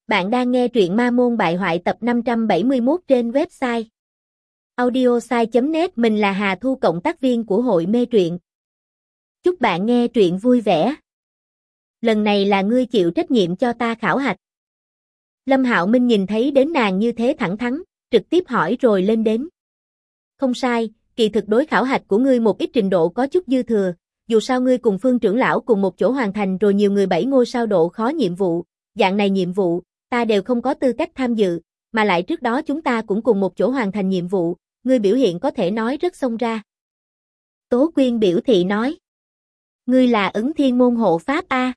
Bạn đang nghe truyện Ma Môn Bại Hoại tập 571 trên website audiosai.net. Mình là Hà Thu, cộng tác viên của hội mê truyện. Chúc bạn nghe truyện vui vẻ. Lần này là ngươi chịu trách nhiệm cho ta khảo hạch. Lâm Hạo Minh nhìn thấy đến nàng như thế thẳng thắn, trực tiếp hỏi rồi lên đến. Không sai, kỳ thực đối khảo hạch của ngươi một ít trình độ có chút dư thừa, dù sao ngươi cùng Phương trưởng lão cùng một chỗ hoàn thành rồi nhiều người 7 ngôi sao độ khó nhiệm vụ, dạng này nhiệm vụ ta đều không có tư cách tham dự, mà lại trước đó chúng ta cũng cùng một chỗ hoàn thành nhiệm vụ, ngươi biểu hiện có thể nói rất xông ra. Tố Quyên biểu thị nói. Ngươi là Ứng Thiên môn hộ pháp a?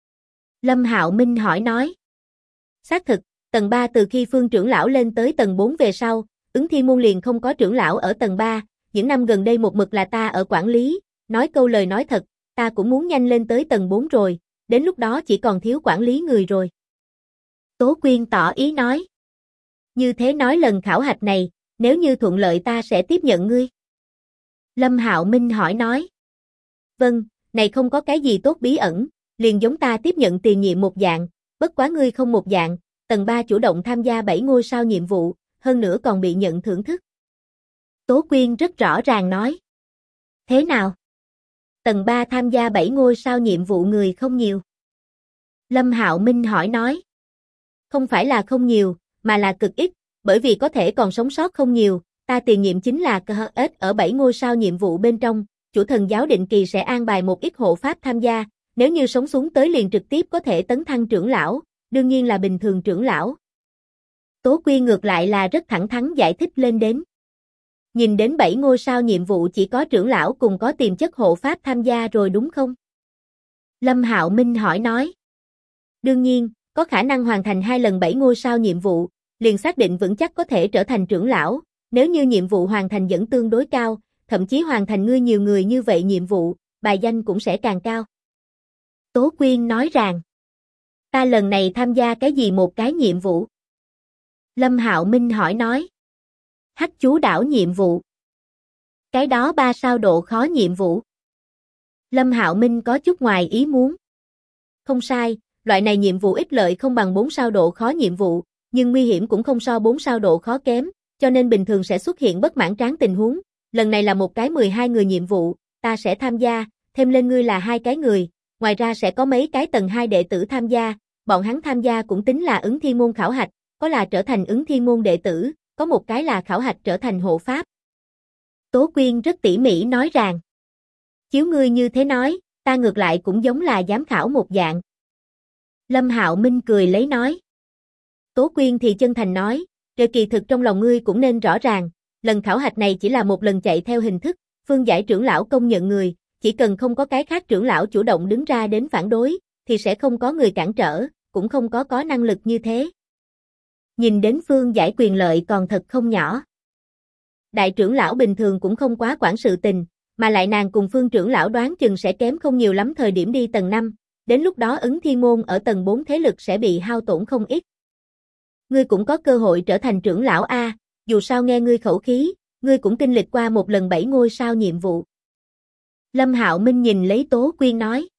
Lâm Hạo Minh hỏi nói. Xác thực, tầng 3 từ khi Phương trưởng lão lên tới tầng 4 về sau, Ứng Thiên môn liền không có trưởng lão ở tầng 3, những năm gần đây một mực là ta ở quản lý, nói câu lời nói thật, ta cũng muốn nhanh lên tới tầng 4 rồi, đến lúc đó chỉ còn thiếu quản lý người rồi. Tố Quyên tỏ ý nói. Như thế nói lần khảo hạch này, nếu như thuận lợi ta sẽ tiếp nhận ngươi. Lâm Hạo Minh hỏi nói. Vâng, này không có cái gì tốt bí ẩn, liền giống ta tiếp nhận tiền nhiệm một dạng, bất quá ngươi không một dạng, tầng 3 chủ động tham gia 7 ngôi sao nhiệm vụ, hơn nữa còn bị nhận thưởng thức. Tố Quyên rất rõ ràng nói. Thế nào? Tầng 3 tham gia 7 ngôi sao nhiệm vụ người không nhiều. Lâm Hạo Minh hỏi nói. Không phải là không nhiều, mà là cực ít, bởi vì có thể còn sống sót không nhiều, ta tiền nhiệm chính là KHS ở 7 ngôi sao nhiệm vụ bên trong, chủ thần giáo định kỳ sẽ an bài một ít hộ pháp tham gia, nếu như sống xuống tới liền trực tiếp có thể tấn thăng trưởng lão, đương nhiên là bình thường trưởng lão. Tố Quyên ngược lại là rất thẳng thắn giải thích lên đến. Nhìn đến 7 ngôi sao nhiệm vụ chỉ có trưởng lão cùng có tiềm chất hộ pháp tham gia rồi đúng không? Lâm Hạo Minh hỏi nói. Đương nhiên, có khả năng hoàn thành 2 lần 7 ngôi sao nhiệm vụ, liền xác định vững chắc có thể trở thành trưởng lão, nếu như nhiệm vụ hoàn thành vẫn tương đối cao, thậm chí hoàn thành ngươi nhiều người như vậy nhiệm vụ, bài danh cũng sẽ càng cao. Tố Quyên nói rằng, ta lần này tham gia cái gì một cái nhiệm vụ? Lâm Hạo Minh hỏi nói, Hắc chú đảo nhiệm vụ. Cái đó 3 sao độ khó nhiệm vụ. Lâm Hạo Minh có chút ngoài ý muốn. Không sai, loại này nhiệm vụ ích lợi không bằng 4 sao độ khó nhiệm vụ, nhưng nguy hiểm cũng không so 4 sao độ khó kém, cho nên bình thường sẽ xuất hiện bất mãn tráng tình huống. Lần này là một cái 12 người nhiệm vụ, ta sẽ tham gia, thêm lên ngươi là 2 cái người, ngoài ra sẽ có mấy cái tầng 2 đệ tử tham gia, bọn hắn tham gia cũng tính là ứng thiên môn khảo hạch, có là trở thành ứng thiên môn đệ tử, có một cái là khảo hạch trở thành hộ pháp. Tố Quyên rất tỉ mỉ nói rằng, chiếu ngươi như thế nói, ta ngược lại cũng giống là giám khảo một dạng. Lâm Hạo Minh cười lấy nói. Tố Quyên thì chân thành nói, rồi kỳ thực trong lòng ngươi cũng nên rõ ràng, lần khảo hạch này chỉ là một lần chạy theo hình thức, phương giải trưởng lão công nhận người, chỉ cần không có cái khác trưởng lão chủ động đứng ra đến phản đối, thì sẽ không có người cản trở, cũng không có năng lực như thế. Nhìn đến phương giải quyền lợi còn thật không nhỏ. Đại trưởng lão bình thường cũng không quá quản sự tình, mà lại nàng cùng phương trưởng lão đoán chừng sẽ kém không nhiều lắm thời điểm đi tầng 5, đến lúc đó ứng thiên môn ở tầng 4 thế lực sẽ bị hao tổn không ít. Ngươi cũng có cơ hội trở thành trưởng lão A, dù sao nghe ngươi khẩu khí, ngươi cũng kinh lịch qua một lần 7 ngôi sao nhiệm vụ. Lâm Hạo Minh nhìn lấy Tố Quyên nói.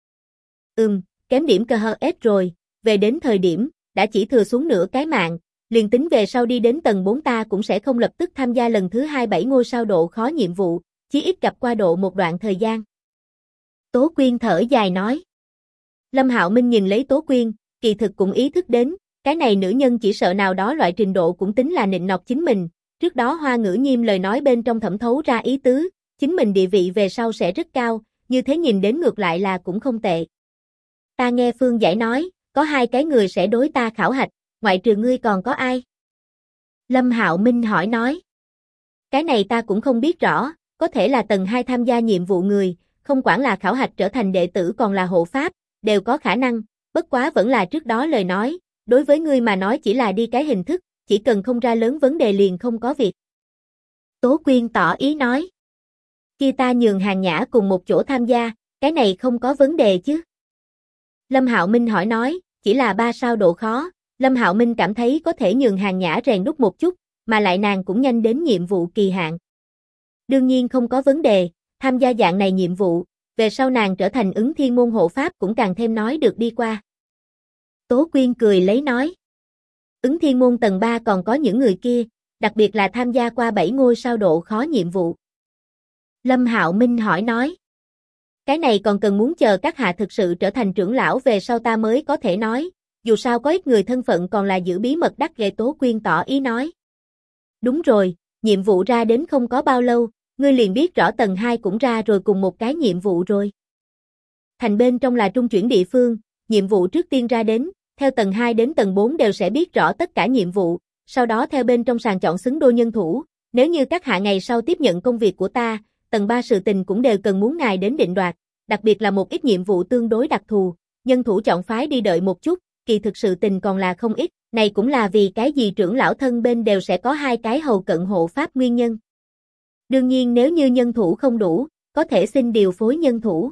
Kém điểm KHS rồi, về đến thời điểm, đã chỉ thừa xuống nửa cái mạng, liền tính về sau đi đến tầng 4 ta cũng sẽ không lập tức tham gia lần thứ 2 7 ngôi sao độ khó nhiệm vụ, chí ít gặp qua độ một đoạn thời gian. Tố Quyên thở dài nói. Lâm Hạo Minh nhìn lấy Tố Quyên, kỳ thực cũng ý thức đến, cái này nữ nhân chỉ sợ nào đó loại trình độ cũng tính là nịnh nọt chính mình, trước đó Hoa Ngữ Nhiêm lời nói bên trong thẩm thấu ra ý tứ, chính mình địa vị về sau sẽ rất cao, như thế nhìn đến ngược lại là cũng không tệ. Ta nghe Phương giải nói, có 2 cái người sẽ đối ta khảo hạch, ngoại trừ ngươi còn có ai? Lâm Hạo Minh hỏi nói. Cái này ta cũng không biết rõ, có thể là tầng 2 tham gia nhiệm vụ người, không quản là khảo hạch trở thành đệ tử còn là hộ pháp, đều có khả năng, bất quá vẫn là trước đó lời nói, đối với ngươi mà nói chỉ là đi cái hình thức, chỉ cần không ra lớn vấn đề liền không có việc. Tố Quyên tỏ ý nói. Kia ta nhường Hàng Nhã cùng một chỗ tham gia, cái này không có vấn đề chứ? Lâm Hạo Minh hỏi nói, chỉ là 3 sao độ khó, Lâm Hạo Minh cảm thấy có thể nhường Hàng Nhã rèn đúc một chút, mà lại nàng cũng nhanh đến nhiệm vụ kỳ hạn. Đương nhiên không có vấn đề, tham gia dạng này nhiệm vụ, về sau nàng trở thành ứng thiên môn hộ pháp cũng càng thêm nói được đi qua. Tố Quyên cười lấy nói. Ứng Thiên Môn tầng 3 còn có những người kia, đặc biệt là tham gia qua 7 ngôi sao độ khó nhiệm vụ. Lâm Hạo Minh hỏi nói. Cái này còn cần muốn chờ các hạ thực sự trở thành trưởng lão về sau ta mới có thể nói, dù sao có ít người thân phận còn là giữ bí mật đắc ghê. Tố Quyên tỏ ý nói. Đúng rồi, nhiệm vụ ra đến không có bao lâu, ngươi liền biết rõ tầng 2 cũng ra rồi cùng một cái nhiệm vụ rồi. Thành bên trong là trung chuyển địa phương, nhiệm vụ trước tiên ra đến, theo tầng 2 đến tầng 4 đều sẽ biết rõ tất cả nhiệm vụ, sau đó theo bên trong sàng chọn xứng đôi nhân thủ, nếu như các hạ ngày sau tiếp nhận công việc của ta, tầng 3 sự tình cũng đều cần muốn ngài đến định đoạt, đặc biệt là một ít nhiệm vụ tương đối đặc thù, nhân thủ chọn phái đi đợi một chút, kỳ thực sự tình còn là không ít, này cũng là vì cái gì trưởng lão thân bên đều sẽ có 2 cái hầu cận hộ pháp nguyên nhân. Đương nhiên nếu như nhân thủ không đủ, có thể xin điều phối nhân thủ.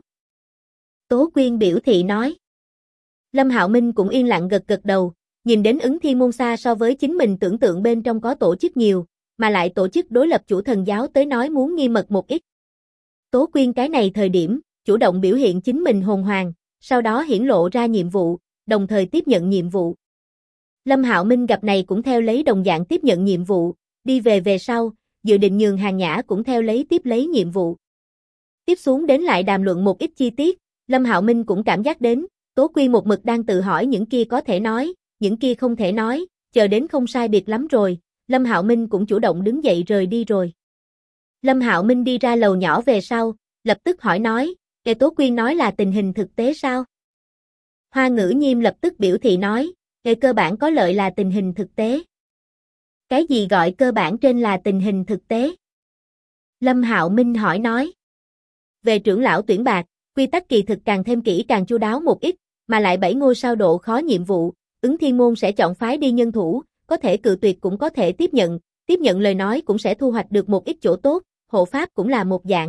Tố Quyên biểu thị nói. Lâm Hạo Minh cũng yên lặng gật gật đầu, nhìn đến Ứng Thiên Môn xa so với chính mình tưởng tượng bên trong có tổ chức nhiều, mà lại tổ chức đối lập chủ thần giáo tới nói muốn nghi mật một ít. Tố Quyên cái này thời điểm, chủ động biểu hiện chính mình hồn hoàng, sau đó hiển lộ ra nhiệm vụ, đồng thời tiếp nhận nhiệm vụ. Lâm Hạo Minh gặp này cũng theo lấy đồng dạng tiếp nhận nhiệm vụ, đi về sau, dự định nhường Hàng Nhã cũng theo lấy tiếp lấy nhiệm vụ. Tiếp xuống đến lại đàm luận một ít chi tiết, Lâm Hạo Minh cũng cảm giác đến, Tố Quyên một mực đang tự hỏi những kia có thể nói, những kia không thể nói, chờ đến không sai biệt lắm rồi, Lâm Hạo Minh cũng chủ động đứng dậy rời đi rồi. Lâm Hạo Minh đi ra lầu nhỏ về sau, lập tức hỏi nói, Tố Quyên nói là tình hình thực tế sao? Hoa Ngữ Nhiêm lập tức biểu thị nói, cơ bản có lợi là tình hình thực tế. Cái gì gọi cơ bản trên là tình hình thực tế? Lâm Hạo Minh hỏi nói. Về trưởng lão tuyển bạc, quy tắc kỳ thực càng thêm kỹ càng chu đáo một ít, mà lại 7 ngôi sao độ khó nhiệm vụ, Ứng Thiên Môn sẽ chọn phái đi nhân thủ, có thể cự tuyệt cũng có thể tiếp nhận lời nói cũng sẽ thu hoạch được một ít chỗ tốt, hộ pháp cũng là một dạng.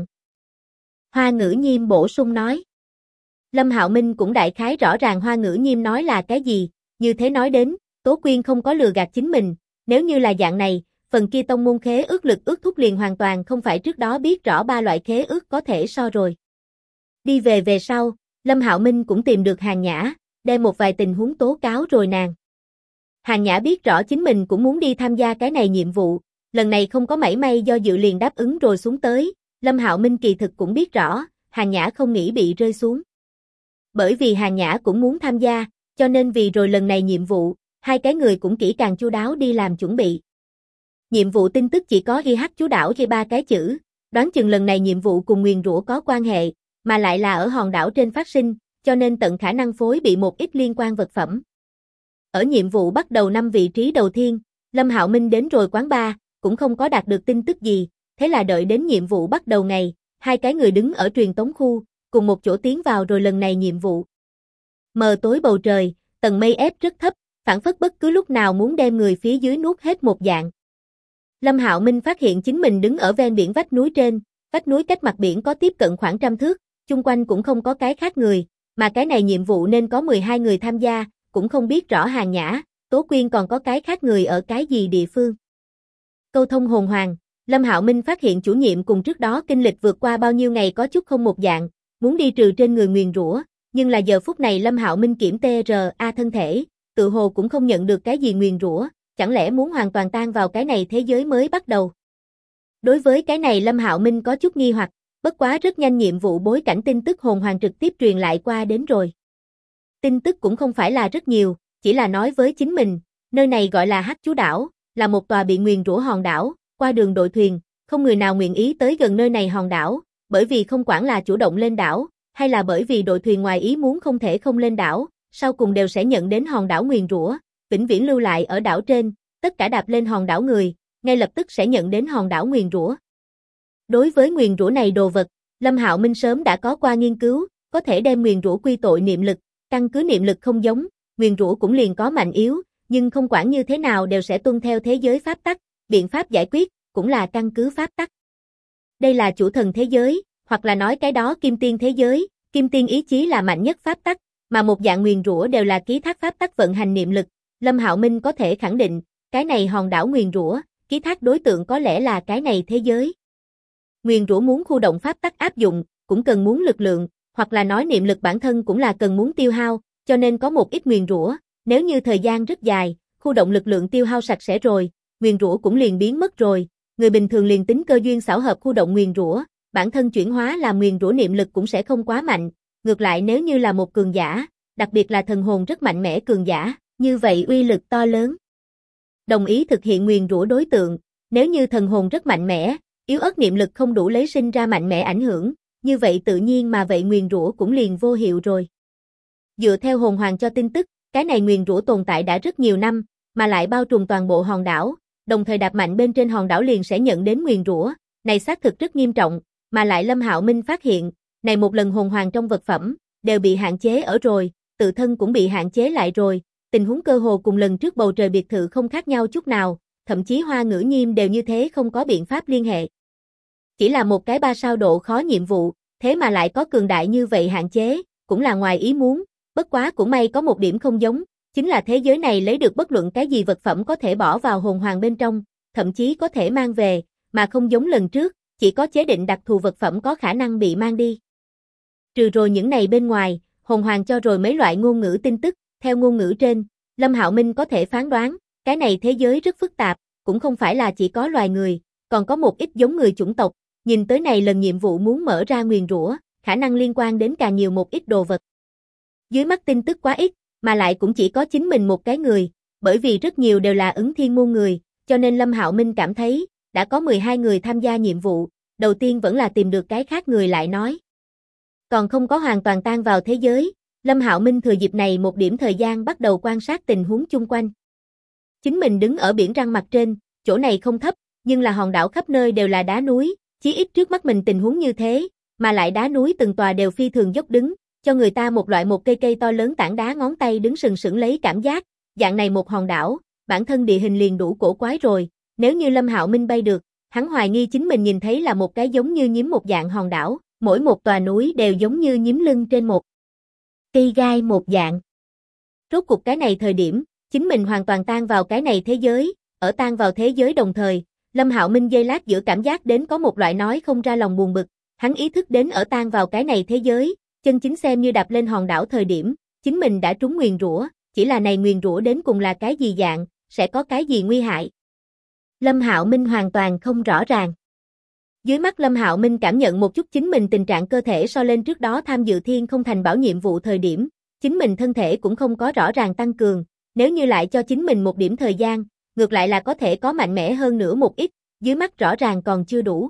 Hoa Ngữ Nhiêm bổ sung nói. Lâm Hạo Minh cũng đại khái rõ ràng Hoa Ngữ Nhiêm nói là cái gì, như thế nói đến, Tố Quyên không có lừa gạt chính mình, nếu như là dạng này, phần kia tông môn khế ước lực ước thúc liền hoàn toàn không phải trước đó biết rõ 3 loại khế ước có thể so rồi. Đi về sau, Lâm Hạo Minh cũng tìm được Hàng Nhã, đem một vài tình huống tố cáo rồi nàng. Hàng Nhã biết rõ chính mình cũng muốn đi tham gia cái này nhiệm vụ, lần này không có mảy may do dự liền đáp ứng rồi xuống tới, Lâm Hạo Minh kỳ thực cũng biết rõ, Hàng Nhã không nghĩ bị rơi xuống. Bởi vì Hàng Nhã cũng muốn tham gia, cho nên vì rồi lần này nhiệm vụ, 2 cái người cũng kỹ càng chu đáo đi làm chuẩn bị. Nhiệm vụ tin tức chỉ có IH chú đảo ghi 3 cái chữ, đoán chừng lần này nhiệm vụ cùng nguyền rủa có quan hệ, mà lại là ở hòn đảo trên phát sinh, cho nên tận khả năng phối bị một ít liên quan vật phẩm. Ở nhiệm vụ bắt đầu 5 vị trí đầu tiên, Lâm Hạo Minh đến rồi quán bar, cũng không có đạt được tin tức gì, thế là đợi đến nhiệm vụ bắt đầu ngày, 2 cái người đứng ở truyền tống khu, cùng một chỗ tiến vào rồi lần này nhiệm vụ. Mờ tối bầu trời, tầng mây ép rất thấp, phảng phất bất cứ lúc nào muốn đem người phía dưới nuốt hết một dạng. Lâm Hạo Minh phát hiện chính mình đứng ở ven biển vách núi trên, vách núi cách mặt biển có tiếp cận khoảng 100 thước, chung quanh cũng không có cái khác người, mà cái này nhiệm vụ nên có 12 người tham gia, cũng không biết rõ Hàng Nhã, Tố Quyên còn có cái khác người ở cái gì địa phương. Câu thông hồn hoàng, Lâm Hạo Minh phát hiện chủ nhiệm cùng trước đó kinh lịch vượt qua bao nhiêu ngày có chút không một dạng, muốn đi trừ trên người nguyền rủa, nhưng là giờ phút này Lâm Hạo Minh kiểm TRA thân thể, tự hồ cũng không nhận được cái gì nguyền rủa, chẳng lẽ muốn hoàn toàn tan vào cái này thế giới mới bắt đầu. Đối với cái này Lâm Hạo Minh có chút nghi hoặc, bất quá rất nhanh nhiệm vụ bối cảnh tin tức hồn hoàng trực tiếp truyền lại qua đến rồi. Tin tức cũng không phải là rất nhiều, chỉ là nói với chính mình, nơi này gọi là Hắc Chú Đảo, là một tòa bị nguyền rủa hòn đảo, qua đường đội thuyền, không người nào nguyện ý tới gần nơi này hòn đảo, bởi vì không quản là chủ động lên đảo, hay là bởi vì đội thuyền ngoài ý muốn không thể không lên đảo, sau cùng đều sẽ nhận đến hòn đảo nguyền rủa, vĩnh viễn lưu lại ở đảo trên, tất cả đạp lên hòn đảo người, ngay lập tức sẽ nhận đến hòn đảo nguyền rủa. Đối với nguyền rủa này đồ vật, Lâm Hạo Minh sớm đã có qua nghiên cứu, có thể đem nguyền rủa quy tội niệm lực, căn cứ niệm lực không giống, nguyền rủa cũng liền có mạnh yếu, nhưng không quản như thế nào đều sẽ tuân theo thế giới pháp tắc, biện pháp giải quyết cũng là căn cứ pháp tắc. Đây là chủ thần thế giới, hoặc là nói cái đó kim tiên thế giới, kim tiên ý chí là mạnh nhất pháp tắc, mà một dạng nguyền rủa đều là ký thác pháp tắc vận hành niệm lực. Lâm Hạo Minh có thể khẳng định, cái này hòn đảo nguyền rủa, ký thác đối tượng có lẽ là cái này thế giới. Nguyền rủa muốn khu động pháp tắc áp dụng, cũng cần muốn lực lượng, hoặc là nói niệm lực bản thân cũng là cần muốn tiêu hao, cho nên có một ít nguyền rủa, nếu như thời gian rất dài, khu động lực lượng tiêu hao sạch sẽ rồi, nguyền rủa cũng liền biến mất rồi, người bình thường liền tính cơ duyên xảo hợp khu động nguyền rủa, bản thân chuyển hóa làm nguyền rủa niệm lực cũng sẽ không quá mạnh, ngược lại nếu như là một cường giả, đặc biệt là thần hồn rất mạnh mẽ cường giả, như vậy uy lực to lớn. Đồng ý thực hiện nguyền rủa đối tượng, nếu như thần hồn rất mạnh mẽ, yếu ớt niệm lực không đủ lấy sinh ra mạnh mẽ ảnh hưởng, như vậy tự nhiên mà vậy nguyền rủa cũng liền vô hiệu rồi. Dựa theo hồn hoàng cho tin tức, cái này nguyền rủa tồn tại đã rất nhiều năm, mà lại bao trùm toàn bộ hòn đảo, đồng thời đạp mạnh bên trên hòn đảo liền sẽ nhận đến nguyền rủa, này xác thực rất nghiêm trọng, mà lại Lâm Hạo Minh phát hiện, này một lần hồn hoàng trong vật phẩm, đều bị hạn chế ở rồi, tự thân cũng bị hạn chế lại rồi, tình huống cơ hồ cùng lần trước bầu trời biệt thự không khác nhau chút nào, thậm chí Hoa Ngữ Nhiêm đều như thế không có biện pháp liên hệ. Chỉ là một cái 3 sao độ khó nhiệm vụ, thế mà lại có cường đại như vậy hạn chế, cũng là ngoài ý muốn, bất quá cũng may có một điểm không giống, chính là thế giới này lấy được bất luận cái gì vật phẩm có thể bỏ vào hồn hoàng bên trong, thậm chí có thể mang về, mà không giống lần trước, chỉ có chế định đặc thù vật phẩm có khả năng bị mang đi. Trừ rồi những này bên ngoài, hồn hoàng cho rồi mấy loại ngôn ngữ tin tức, theo ngôn ngữ trên, Lâm Hạo Minh có thể phán đoán, cái này thế giới rất phức tạp, cũng không phải là chỉ có loài người, còn có một ít giống người chủng tộc, nhìn tới này lần nhiệm vụ muốn mở ra nguyền rủa, khả năng liên quan đến càng nhiều một ít đồ vật. Dưới mắt tin tức quá ít, mà lại cũng chỉ có chính mình một cái người, bởi vì rất nhiều đều là ứng thiên môn người, cho nên Lâm Hạo Minh cảm thấy, đã có 12 người tham gia nhiệm vụ, đầu tiên vẫn là tìm được cái khác người lại nói. Còn không có hoàn toàn tan vào thế giới, Lâm Hạo Minh thừa dịp này một điểm thời gian bắt đầu quan sát tình huống chung quanh. Chính mình đứng ở biển răng mặt trên, chỗ này không thấp, nhưng là hòn đảo khắp nơi đều là đá núi, chí ít trước mắt mình tình huống như thế, mà lại đá núi từng tòa đều phi thường dốc đứng, cho người ta một loại một cây to lớn tảng đá ngón tay đứng sừng sững lấy cảm giác, dạng này một hòn đảo, bản thân địa hình liền đủ cổ quái rồi, nếu như Lâm Hạo Minh bay được, hắn hoài nghi chính mình nhìn thấy là một cái giống như nhím một dạng hòn đảo, mỗi một tòa núi đều giống như nhím lưng trên một cây gai một dạng. Rốt cuộc cái này thời điểm, chính mình hoàn toàn tan vào cái này thế giới, ở tan vào thế giới đồng thời, Lâm Hạo Minh giây lát giữa cảm giác đến có một loại nói không ra lòng buồn bực, hắn ý thức đến ở tan vào cái này thế giới, chân chính xem như đạp lên hòn đảo thời điểm, chính mình đã trúng nguyền rủa, chỉ là này nguyền rủa đến cùng là cái gì dạng, sẽ có cái gì nguy hại. Lâm Hạo Minh hoàn toàn không rõ ràng. Dưới mắt Lâm Hạo Minh cảm nhận một chút chính mình tình trạng cơ thể so lên trước đó tham dự Thiên Không Thành Bảo nhiệm vụ thời điểm, chính mình thân thể cũng không có rõ ràng tăng cường, nếu như lại cho chính mình một điểm thời gian, ngược lại là có thể có mạnh mẽ hơn nữa một ít, dưới mắt rõ ràng còn chưa đủ.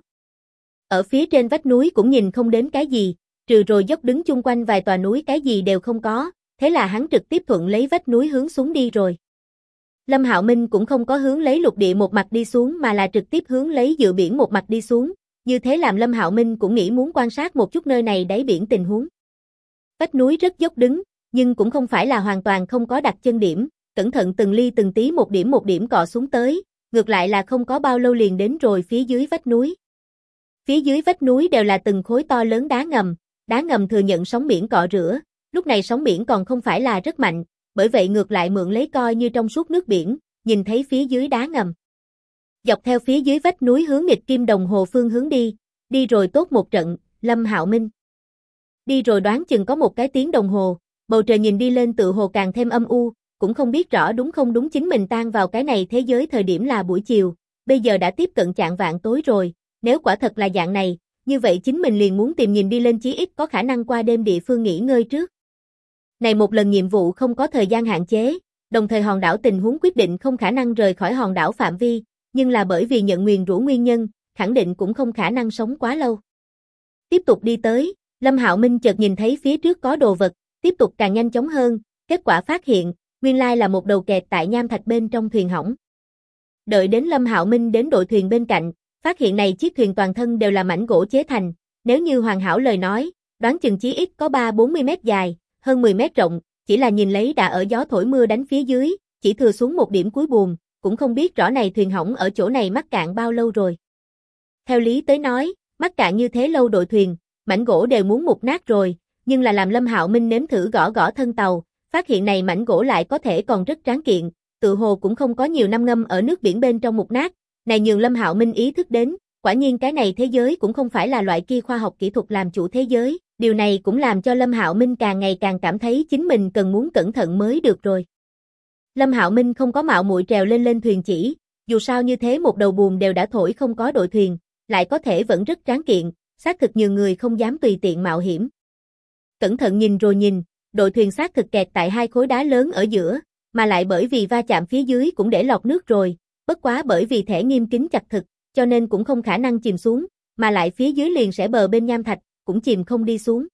Ở phía trên vách núi cũng nhìn không đến cái gì, trừ rồi dốc đứng chung quanh vài tòa núi cái gì đều không có, thế là hắn trực tiếp thuận lấy vách núi hướng xuống đi rồi. Lâm Hạo Minh cũng không có hướng lấy lục địa một mặt đi xuống mà là trực tiếp hướng lấy dựa biển một mặt đi xuống, như thế làm Lâm Hạo Minh cũng nghĩ muốn quan sát một chút nơi này đáy biển tình huống. Vách núi rất dốc đứng, nhưng cũng không phải là hoàn toàn không có đặt chân điểm, cẩn thận từng ly từng tí một điểm cọ xuống tới, ngược lại là không có bao lâu liền đến rồi phía dưới vách núi. Phía dưới vách núi đều là từng khối to lớn đá ngầm thừa nhận sóng biển cọ rửa, lúc này sóng biển còn không phải là rất mạnh, bởi vậy ngược lại mượn lấy coi như trong suốt nước biển, nhìn thấy phía dưới đá ngầm. Dọc theo phía dưới vách núi hướng nghịch kim đồng hồ phương hướng đi rồi tốt một trận, Lâm Hạo Minh. Đi rồi đoán chừng có một cái tiếng đồng hồ, bầu trời nhìn đi lên tự hồ càng thêm âm u, cũng không biết rõ đúng không đúng chính mình tan vào cái này thế giới thời điểm là buổi chiều, bây giờ đã tiếp cận chạng vạng tối rồi, nếu quả thật là dạng này, như vậy chính mình liền muốn tìm nhìn đi lên chí ít có khả năng qua đêm địa phương nghỉ ngơi trước. Này một lần nhiệm vụ không có thời gian hạn chế, đồng thời hòn đảo tình huống quyết định không khả năng rời khỏi hòn đảo phạm vi, nhưng là bởi vì nhận nguyền rủa nguyên nhân, khẳng định cũng không khả năng sống quá lâu. Tiếp tục đi tới, Lâm Hạo Minh chợt nhìn thấy phía trước có đồ vật, tiếp tục càng nhanh chóng hơn, kết quả phát hiện, nguyên lai là một đầu kẹt tại nham thạch bên trong thuyền hỏng. Đợi đến Lâm Hạo Minh đến đội thuyền bên cạnh, phát hiện này chiếc thuyền toàn thân đều là mảnh gỗ chế thành, nếu như hoàn hảo lời nói, đoán chừng chí ít có 3-40 mét dài, hơn 10 mét rộng, chỉ là nhìn lấy đã ở gió thổi mưa đánh phía dưới, chỉ thừa xuống một điểm cuối buồm, cũng không biết rõ này thuyền hỏng ở chỗ này mắc cạn bao lâu rồi. Theo lý tới nói, mắc cạn như thế lâu đội thuyền, mảnh gỗ đều muốn mục nát rồi, nhưng là làm Lâm Hạo Minh nếm thử gõ gõ thân tàu, phát hiện này mảnh gỗ lại có thể còn rất tráng kiện, tự hồ cũng không có nhiều năm ngâm ở nước biển bên trong mục nát, này nhường Lâm Hạo Minh ý thức đến, quả nhiên cái này thế giới cũng không phải là loại kia khoa học kỹ thuật làm chủ thế giới, điều này cũng làm cho Lâm Hạo Minh càng ngày càng cảm thấy chính mình cần muốn cẩn thận mới được rồi. Lâm Hạo Minh không có mạo muội trèo lên thuyền chỉ, dù sao như thế một đầu buồm đều đã thổi không có đội thuyền, lại có thể vẫn rất tráng kiện, xác thực nhiều người không dám tùy tiện mạo hiểm. Cẩn thận nhìn rồi nhìn, đội thuyền xác thực kẹt tại hai khối đá lớn ở giữa, mà lại bởi vì va chạm phía dưới cũng để lọt nước rồi, bất quá bởi vì thẻ nghiêm kín chặt thực, cho nên cũng không khả năng chìm xuống, mà lại phía dưới liền sẽ bờ bên nham thạch, cũng chìm không đi xuống.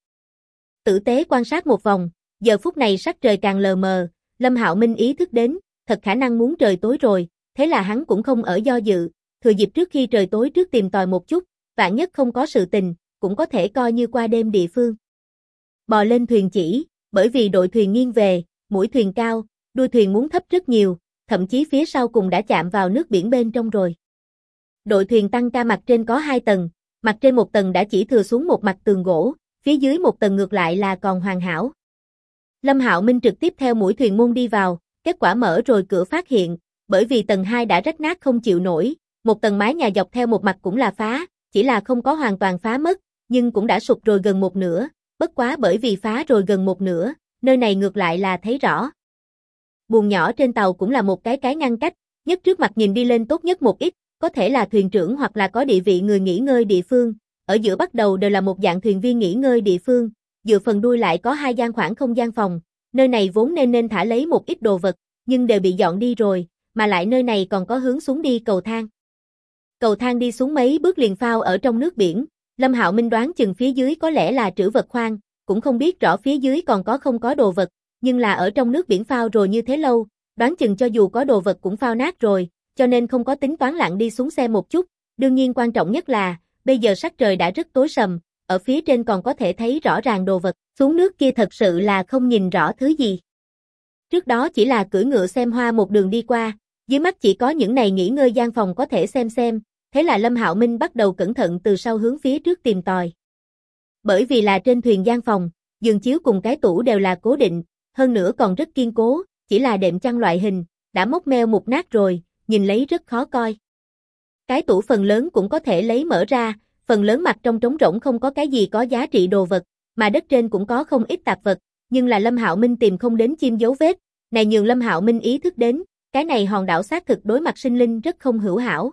Tử tế quan sát một vòng, giờ phút này sắc trời càng lờ mờ, Lâm Hạo Minh ý thức đến, thật khả năng muốn trời tối rồi, thế là hắn cũng không ở do dự, thừa dịp trước khi trời tối trước tìm tòi một chút, vạn nhất không có sự tình, cũng có thể coi như qua đêm địa phương. Bò lên thuyền chỉ, bởi vì đội thuyền nghiêng về, mũi thuyền cao, đuôi thuyền muốn thấp rất nhiều, thậm chí phía sau cùng đã chạm vào nước biển bên trong rồi. Đội thuyền tăng ca mặt trên có 2 tầng, mặt trên một tầng đã chỉ thừa xuống một mặt tường gỗ, phía dưới một tầng ngược lại là còn hoàn hảo. Lâm Hạo Minh trực tiếp theo mũi thuyền môn đi vào, kết quả mở rồi cửa phát hiện, bởi vì tầng 2 đã rách nát không chịu nổi, một tầng mái nhà dọc theo một mặt cũng là phá, chỉ là không có hoàn toàn phá mất, nhưng cũng đã sụp rồi gần một nửa, bất quá bởi vì phá rồi gần một nửa, nơi này ngược lại là thấy rõ. Buồng nhỏ trên tàu cũng là một cái ngăn cách, nhất trước mặt nhìn đi lên tốt nhất một ít, có thể là thuyền trưởng hoặc là có địa vị người nghỉ ngơi địa phương, ở giữa bắt đầu đều là một dạng thuyền viên nghỉ ngơi địa phương, dựa phần đuôi lại có 2 gian khoảng không gian phòng, nơi này vốn nên thả lấy một ít đồ vật, nhưng đều bị dọn đi rồi, mà lại nơi này còn có hướng xuống đi cầu thang. Cầu thang đi xuống mấy bước liền phao ở trong nước biển, Lâm Hạo Minh đoán chừng phía dưới có lẽ là trữ vật khoang, cũng không biết rõ phía dưới còn có không có đồ vật, nhưng là ở trong nước biển phao rồi như thế lâu, đoán chừng cho dù có đồ vật cũng phao nát rồi, cho nên không có tính toán lặn đi xuống xem một chút, đương nhiên quan trọng nhất là, bây giờ sắc trời đã rất tối sầm, ở phía trên còn có thể thấy rõ ràng đồ vật, xuống nước kia thật sự là không nhìn rõ thứ gì. Trước đó chỉ là cưỡi ngựa xem hoa một đường đi qua, dưới mắt chỉ có những này nghỉ ngơi gian phòng có thể xem, thế là Lâm Hạo Minh bắt đầu cẩn thận từ sau hướng phía trước tìm tòi. Bởi vì là trên thuyền gian phòng, giường chiếu cùng cái tủ đều là cố định, hơn nữa còn rất kiên cố, chỉ là đệm chăn loại hình, đã mốc meo mục nát rồi, nhìn lấy rất khó coi. Cái tủ phần lớn cũng có thể lấy mở ra, phần lớn mặt trong trống rỗng không có cái gì có giá trị đồ vật, mà đất trên cũng có không ít tạp vật, nhưng là Lâm Hạo Minh tìm không đến chim dấu vết, này nhường Lâm Hạo Minh ý thức đến, cái này hòn đảo xác thực đối mặt sinh linh rất không hữu hảo.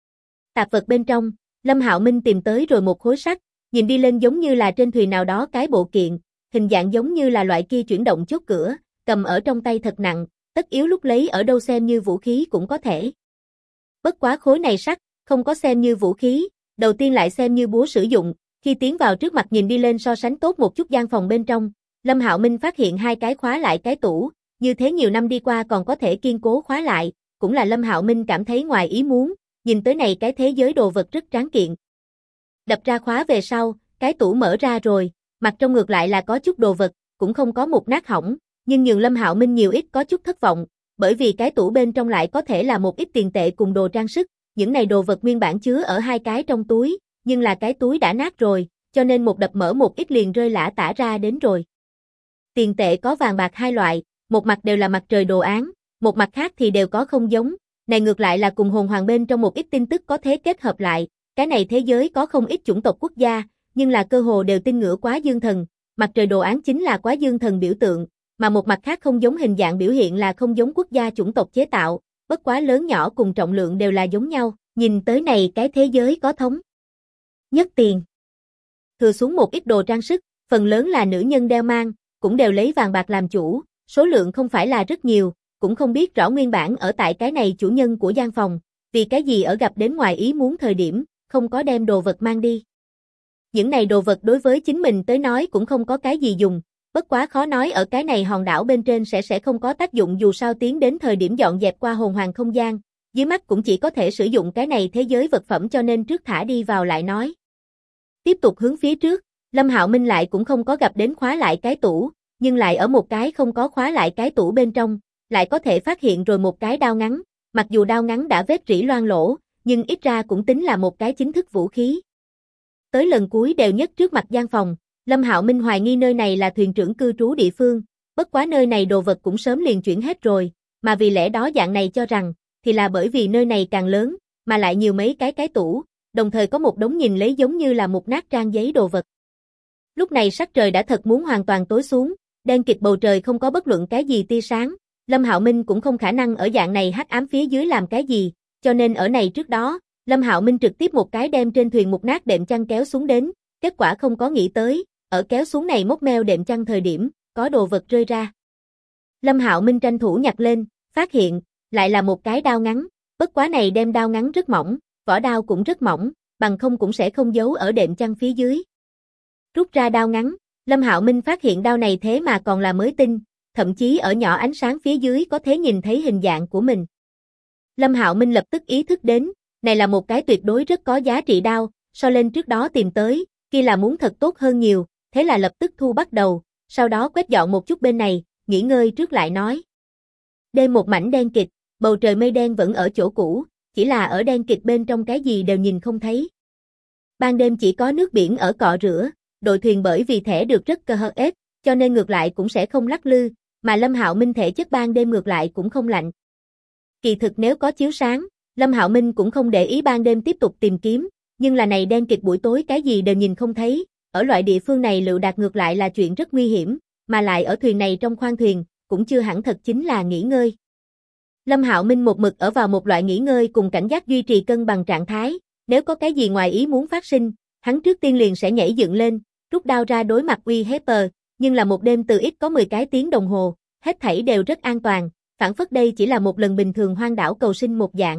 Tạp vật bên trong, Lâm Hạo Minh tìm tới rồi một khối sắt, nhìn đi lên giống như là trên thuyền nào đó cái bộ kiện, hình dạng giống như là loại kia chuyển động chốt cửa, cầm ở trong tay thật nặng, tất yếu lúc lấy ở đâu xem như vũ khí cũng có thể. Bất quá khối này sắt, không có xem như vũ khí, đầu tiên lại xem như búa sử dụng, khi tiến vào trước mặt nhìn đi lên so sánh tốt một chút gian phòng bên trong, Lâm Hạo Minh phát hiện 2 cái khóa lại cái tủ, như thế nhiều năm đi qua còn có thể kiên cố khóa lại, cũng là Lâm Hạo Minh cảm thấy ngoài ý muốn, nhìn tới này cái thế giới đồ vật rất tráng kiện. Đập ra khóa về sau, cái tủ mở ra rồi, mặt trong ngược lại là có chút đồ vật, cũng không có mục nát hỏng, nhưng nhường Lâm Hạo Minh nhiều ít có chút thất vọng, bởi vì cái tủ bên trong lại có thể là một ít tiền tệ cùng đồ trang sức, những này đồ vật nguyên bản chứa ở 2 cái trong túi, nhưng là cái túi đã nát rồi, cho nên một đập mở một ít liền rơi lả tả ra đến rồi. Tiền tệ có vàng bạc 2 loại, một mặt đều là mặt trời đồ án, một mặt khác thì đều có không giống, này ngược lại là cùng hồn hoàng bên trong một ít tin tức có thế kết hợp lại, cái này thế giới có không ít chủng tộc quốc gia, nhưng là cơ hồ đều tin ngưỡng Quá Dương Thần, mặt trời đồ án chính là Quá Dương Thần biểu tượng, mà một mặt khác không giống hình dạng biểu hiện là không giống quốc gia chủng tộc chế tạo, bất quá lớn nhỏ cùng trọng lượng đều là giống nhau, nhìn tới này cái thế giới có thống nhất tiền. Thừa xuống một ít đồ trang sức, phần lớn là nữ nhân đeo mang, cũng đều lấy vàng bạc làm chủ, số lượng không phải là rất nhiều, cũng không biết rõ nguyên bản ở tại cái này chủ nhân của gian phòng, vì cái gì ở gặp đến ngoài ý muốn thời điểm, không có đem đồ vật mang đi. Những này đồ vật đối với chính mình tới nói cũng không có cái gì dùng, bất quá khó nói ở cái này hòn đảo bên trên sẽ không có tác dụng dù sao tiến đến thời điểm dọn dẹp qua hồn hoàng không gian, dưới mắt cũng chỉ có thể sử dụng cái này thế giới vật phẩm cho nên trước thả đi vào lại nói. Tiếp tục hướng phía trước, Lâm Hạo Minh lại cũng không có gặp đến khóa lại cái tủ, nhưng lại ở một cái không có khóa lại cái tủ bên trong, lại có thể phát hiện rồi một cái đao ngắn, mặc dù đao ngắn đã vết rỉ loang lỗ, nhưng ít ra cũng tính là một cái chính thức vũ khí. Tới lần cuối đều nhất trước mặt gian phòng, Lâm Hạo Minh hoài nghi nơi này là thuyền trưởng cư trú địa phương, bất quá nơi này đồ vật cũng sớm liền chuyển hết rồi, mà vì lẽ đó dạng này cho rằng, thì là bởi vì nơi này càng lớn, mà lại nhiều mấy cái tủ, đồng thời có một đống nhìn lấy giống như là một nát trang giấy đồ vật. Lúc này sắc trời đã thật muốn hoàn toàn tối xuống, đen kịt bầu trời không có bất luận cái gì tia sáng, Lâm Hạo Minh cũng không khả năng ở dạng này hắc ám phía dưới làm cái gì, cho nên ở này trước đó, Lâm Hạo Minh trực tiếp một cái đem trên thuyền mục nát đệm chăn kéo xuống đến, kết quả không có nghĩ tới, ở kéo xuống này móc meo đệm chăn thời điểm, có đồ vật rơi ra. Lâm Hạo Minh tranh thủ nhặt lên, phát hiện, lại là một cái đao ngắn, bất quá này đem đao ngắn rất mỏng, vỏ đao cũng rất mỏng, bằng không cũng sẽ không giấu ở đệm chăn phía dưới. Rút ra đao ngắn, Lâm Hạo Minh phát hiện đao này thế mà còn là mới tinh, thậm chí ở nhỏ ánh sáng phía dưới có thể nhìn thấy hình dạng của mình. Lâm Hạo Minh lập tức ý thức đến, này là một cái tuyệt đối rất có giá trị đao, so lên trước đó tìm tới, kia là muốn thật tốt hơn nhiều, thế là lập tức thu bắt đầu, sau đó quét dọn một chút bên này, nghỉ ngơi trước lại nói. Đêm một mảnh đen kịt, bầu trời mây đen vẫn ở chỗ cũ, chỉ là ở đen kịt bên trong cái gì đều nhìn không thấy. Ban đêm chỉ có nước biển ở cọ rửa, đội thuyền bởi vì thẻ được rất cơ hơ ếch, cho nên ngược lại cũng sẽ không lắc lư, mà Lâm Hạo Minh thể chất ban đêm ngược lại cũng không lạnh. Kỳ thực nếu có chiếu sáng, Lâm Hạo Minh cũng không để ý ban đêm tiếp tục tìm kiếm, nhưng là này đen kịt buổi tối cái gì đều nhìn không thấy, ở loại địa phương này lựu đạn ngược lại là chuyện rất nguy hiểm, mà lại ở thuyền này trong khoang thuyền, cũng chưa hẳn thật chính là nghỉ ngơi. Lâm Hạo Minh một mực ở vào một loại nghỉ ngơi cùng cảnh giác duy trì cân bằng trạng thái, nếu có cái gì ngoài ý muốn phát sinh, hắn trước tiên liền sẽ nhảy dựng lên, rút đao ra đối mặt uy hiếp, nhưng là một đêm từ ít có 10 cái tiếng đồng hồ, hết thảy đều rất an toàn, phản phất đây chỉ là một lần bình thường hoang đảo cầu sinh một dạng.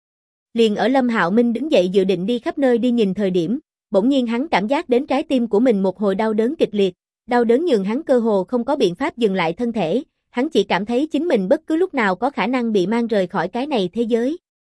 Liền ở Lâm Hạo Minh đứng dậy dự định đi khắp nơi đi nhìn thời điểm, bỗng nhiên hắn cảm giác đến trái tim của mình một hồi đau đớn kịch liệt, đau đớn nhường hắn cơ hồ không có biện pháp dừng lại thân thể, hắn chỉ cảm thấy chính mình bất cứ lúc nào có khả năng bị mang rời khỏi cái này thế giới.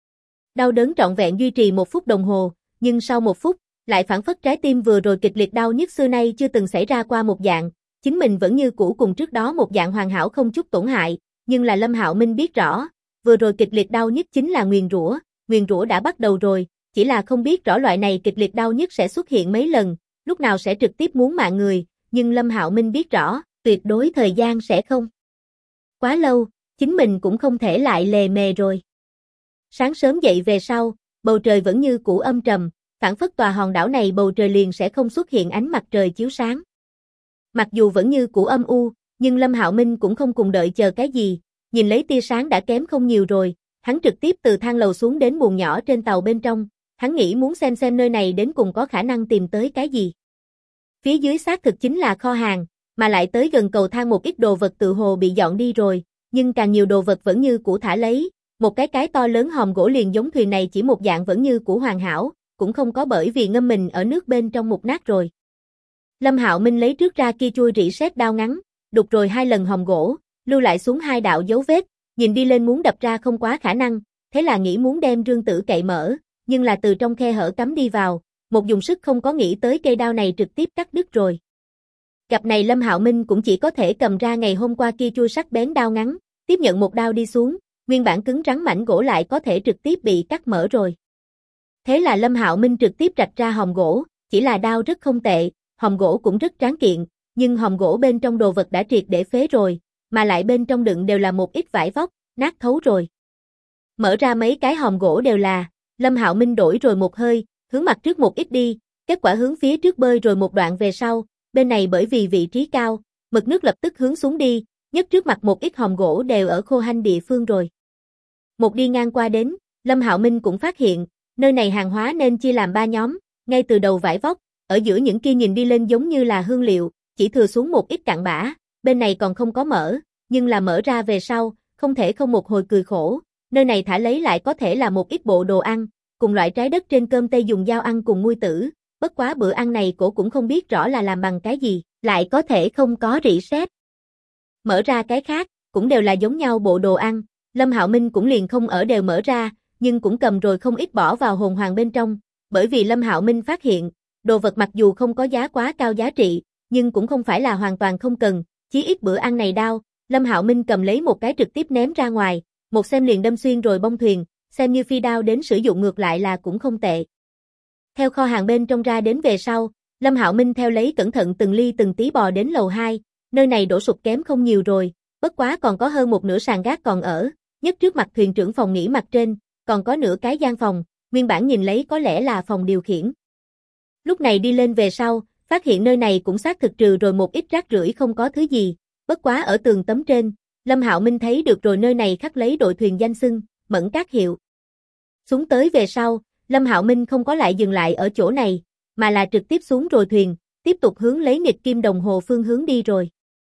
Đau đớn trọn vẹn duy trì 1 phút đồng hồ, nhưng sau 1 phút, lại phản phất trái tim vừa rồi kịch liệt đau nhức xưa nay chưa từng xảy ra qua một dạng, chính mình vẫn như cũ cùng trước đó một dạng hoàn hảo không chút tổn hại, nhưng là Lâm Hạo Minh biết rõ, vừa rồi kịch liệt đau nhức chính là nguyền rủa đã bắt đầu rồi, chỉ là không biết rõ loại này kịch liệt đau nhức sẽ xuất hiện mấy lần, lúc nào sẽ trực tiếp muốn mạng người, nhưng Lâm Hạo Minh biết rõ, tuyệt đối thời gian sẽ không quá lâu, chính mình cũng không thể lại lề mề rồi. Sáng sớm dậy về sau, bầu trời vẫn như cũ âm trầm, phản phất tòa hòn đảo này bầu trời liền sẽ không xuất hiện ánh mặt trời chiếu sáng. Mặc dù vẫn như cũ âm u, nhưng Lâm Hạo Minh cũng không cùng đợi chờ cái gì, nhìn lấy tia sáng đã kém không nhiều rồi, hắn trực tiếp từ thang lầu xuống đến buồng nhỏ trên tàu bên trong, hắn nghĩ muốn xem nơi này đến cùng có khả năng tìm tới cái gì. Phía dưới xác thực chính là kho hàng, mà lại tới gần cầu thang một ít đồ vật tự hồ bị dọn đi rồi, nhưng càng nhiều đồ vật vẫn như cũ thả lấy, một cái to lớn hòm gỗ liền giống thuyền này chỉ một dạng vẫn như cũ hoàn hảo, cũng không có bởi vì ngâm mình ở nước bên trong mục nát rồi. Lâm Hạo Minh lấy trước ra kia chui rỉ sét đao ngắn, đục rồi 2 lần hòm gỗ, lưu lại xuống 2 đạo dấu vết, nhìn đi lên muốn đập ra không quá khả năng, thế là nghĩ muốn đem rương tử cậy mở, nhưng là từ trong khe hở cắm đi vào, một dùng sức không có nghĩ tới cây đao này trực tiếp cắt đứt rồi. Gặp này Lâm Hạo Minh cũng chỉ có thể cầm ra ngày hôm qua kia chui sắc bén đao ngắn, tiếp nhận một đao đi xuống, nguyên bản cứng rắn mảnh gỗ lại có thể trực tiếp bị cắt mở rồi. Thế là Lâm Hạo Minh trực tiếp rạch ra hòm gỗ, chỉ là đao rất không tệ, hòm gỗ cũng rất tráng kiện, nhưng hòm gỗ bên trong đồ vật đã triệt để phế rồi, mà lại bên trong đựng đều là một ít vải vóc, nát thấu rồi. Mở ra mấy cái hòm gỗ đều là, Lâm Hạo Minh đổi rồi một hơi, hướng mặt trước một ít đi, kết quả hướng phía trước bơi rồi một đoạn về sau, bên này bởi vì vị trí cao, mực nước lập tức hướng xuống đi, nhất trước mặt một ít hòm gỗ đều ở khô hanh địa phương rồi. Một đi ngang qua đến, Lâm Hạo Minh cũng phát hiện, nơi này hàng hóa nên chia làm 3 nhóm, ngay từ đầu vải vóc, ở giữa những kia nhìn đi lên giống như là hương liệu, chỉ thừa xuống một ít cặn bã, bên này còn không có mở, nhưng là mở ra về sau, không thể không một hồi cười khổ, nơi này thả lấy lại có thể là một ít bộ đồ ăn, cùng loại trái đất trên cơm tây dùng dao ăn cùng muôi tử, bất quá bữa ăn này cổ cũng không biết rõ là làm bằng cái gì, lại có thể không có rỉ sét. Mở ra cái khác, cũng đều là giống nhau bộ đồ ăn, Lâm Hạo Minh cũng liền không ở đều mở ra, nhưng cũng cầm rồi không ít bỏ vào hồn hoàng bên trong, bởi vì Lâm Hạo Minh phát hiện, đồ vật mặc dù không có giá quá cao giá trị, nhưng cũng không phải là hoàn toàn không cần, chí ít bữa ăn này đau, Lâm Hạo Minh cầm lấy một cái trực tiếp ném ra ngoài, một xem liền đâm xuyên rồi bông thuyền, xem như phi đao đến sử dụng ngược lại là cũng không tệ. Theo kho hàng bên trong ra đến về sau, Lâm Hạo Minh theo lấy cẩn thận từng ly từng tí bò đến lầu 2, nơi này đổ sụp kém không nhiều rồi, bất quá còn có hơn một nửa sàn gác còn ở, nhất trước mặt thuyền trưởng phòng nghỉ mặt trên, còn có nửa cái gian phòng, nguyên bản nhìn lấy có lẽ là phòng điều khiển. Lúc này đi lên về sau, phát hiện nơi này cũng xác thực trừ rồi một ít rác rưởi không có thứ gì, bất quá ở tường tấm trên, Lâm Hạo Minh thấy được rồi nơi này khắc lấy đội thuyền danh xưng, Mẫn Cát Hiệu. Xuống tới về sau, Lâm Hạo Minh không có lại dừng lại ở chỗ này, mà là trực tiếp xuống rồi thuyền, tiếp tục hướng lấy nghịch kim đồng hồ phương hướng đi rồi.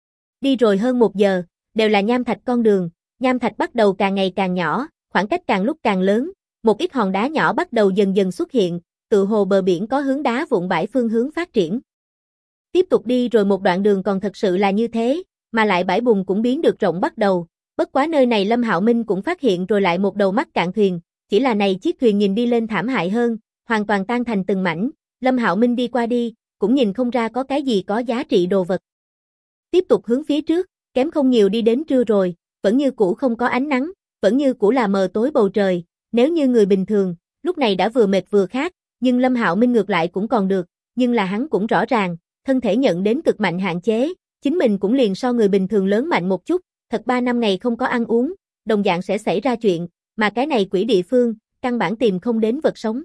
Đi rồi hơn 1 giờ, đều là nham thạch con đường, nham thạch bắt đầu càng ngày càng nhỏ, khoảng cách càng lúc càng lớn, một ít hòn đá nhỏ bắt đầu dần dần xuất hiện, tựa hồ bờ biển có hướng đá vụn bãi phương hướng phát triển. Tiếp tục đi rồi một đoạn đường còn thật sự là như thế, mà lại bãi bùn cũng biến được rộng bắt đầu, bất quá nơi này Lâm Hạo Minh cũng phát hiện rồi lại một đầu mắc cạn thuyền, chỉ là này chiếc thuyền nhìn đi lên thảm hại hơn, hoàn toàn tan thành từng mảnh, Lâm Hạo Minh đi qua đi, cũng nhìn không ra có cái gì có giá trị đồ vật. Tiếp tục hướng phía trước, kém không nhiều đi đến trưa rồi, vẫn như cũ không có ánh nắng, vẫn như cũ là mờ tối bầu trời, nếu như người bình thường, lúc này đã vừa mệt vừa khát, nhưng Lâm Hạo Minh ngược lại cũng còn được, nhưng là hắn cũng rõ ràng, thân thể nhận đến cực mạnh hạn chế, chính mình cũng liền so người bình thường lớn mạnh một chút, thật 3 năm ngày không có ăn uống, đồng dạng sẽ xảy ra chuyện, mà cái này quỷ địa phương, căn bản tìm không đến vật sống.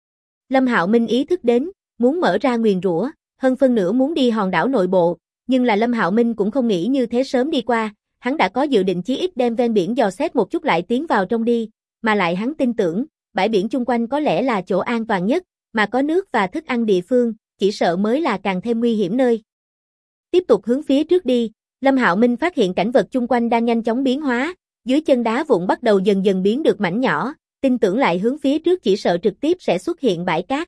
Lâm Hạo Minh ý thức đến, muốn mở ra nguyền rủa, hơn phân nửa muốn đi hòn đảo nội bộ, nhưng là Lâm Hạo Minh cũng không nghĩ như thế sớm đi qua, hắn đã có dự định chí ít đem ven biển dò xét một chút lại tiến vào trong đi, mà lại hắn tin tưởng, bãi biển chung quanh có lẽ là chỗ an toàn nhất, mà có nước và thức ăn địa phương, chỉ sợ mới là càng thêm nguy hiểm nơi. Tiếp tục hướng phía trước đi, Lâm Hạo Minh phát hiện cảnh vật chung quanh đang nhanh chóng biến hóa, dưới chân đá vụn bắt đầu dần dần biến được mảnh nhỏ, tin tưởng lại hướng phía trước chỉ sợ trực tiếp sẽ xuất hiện bãi cát.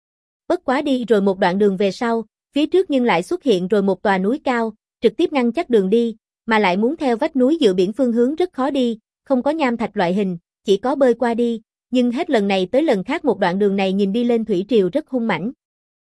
Bất quá đi rồi một đoạn đường về sau, phía trước nhưng lại xuất hiện rồi một tòa núi cao, trực tiếp ngăn chắc đường đi, mà lại muốn theo vách núi dựa biển phương hướng rất khó đi, không có nham thạch loại hình, chỉ có bơi qua đi, nhưng hết lần này tới lần khác một đoạn đường này nhìn đi lên thủy triều rất hung mãnh.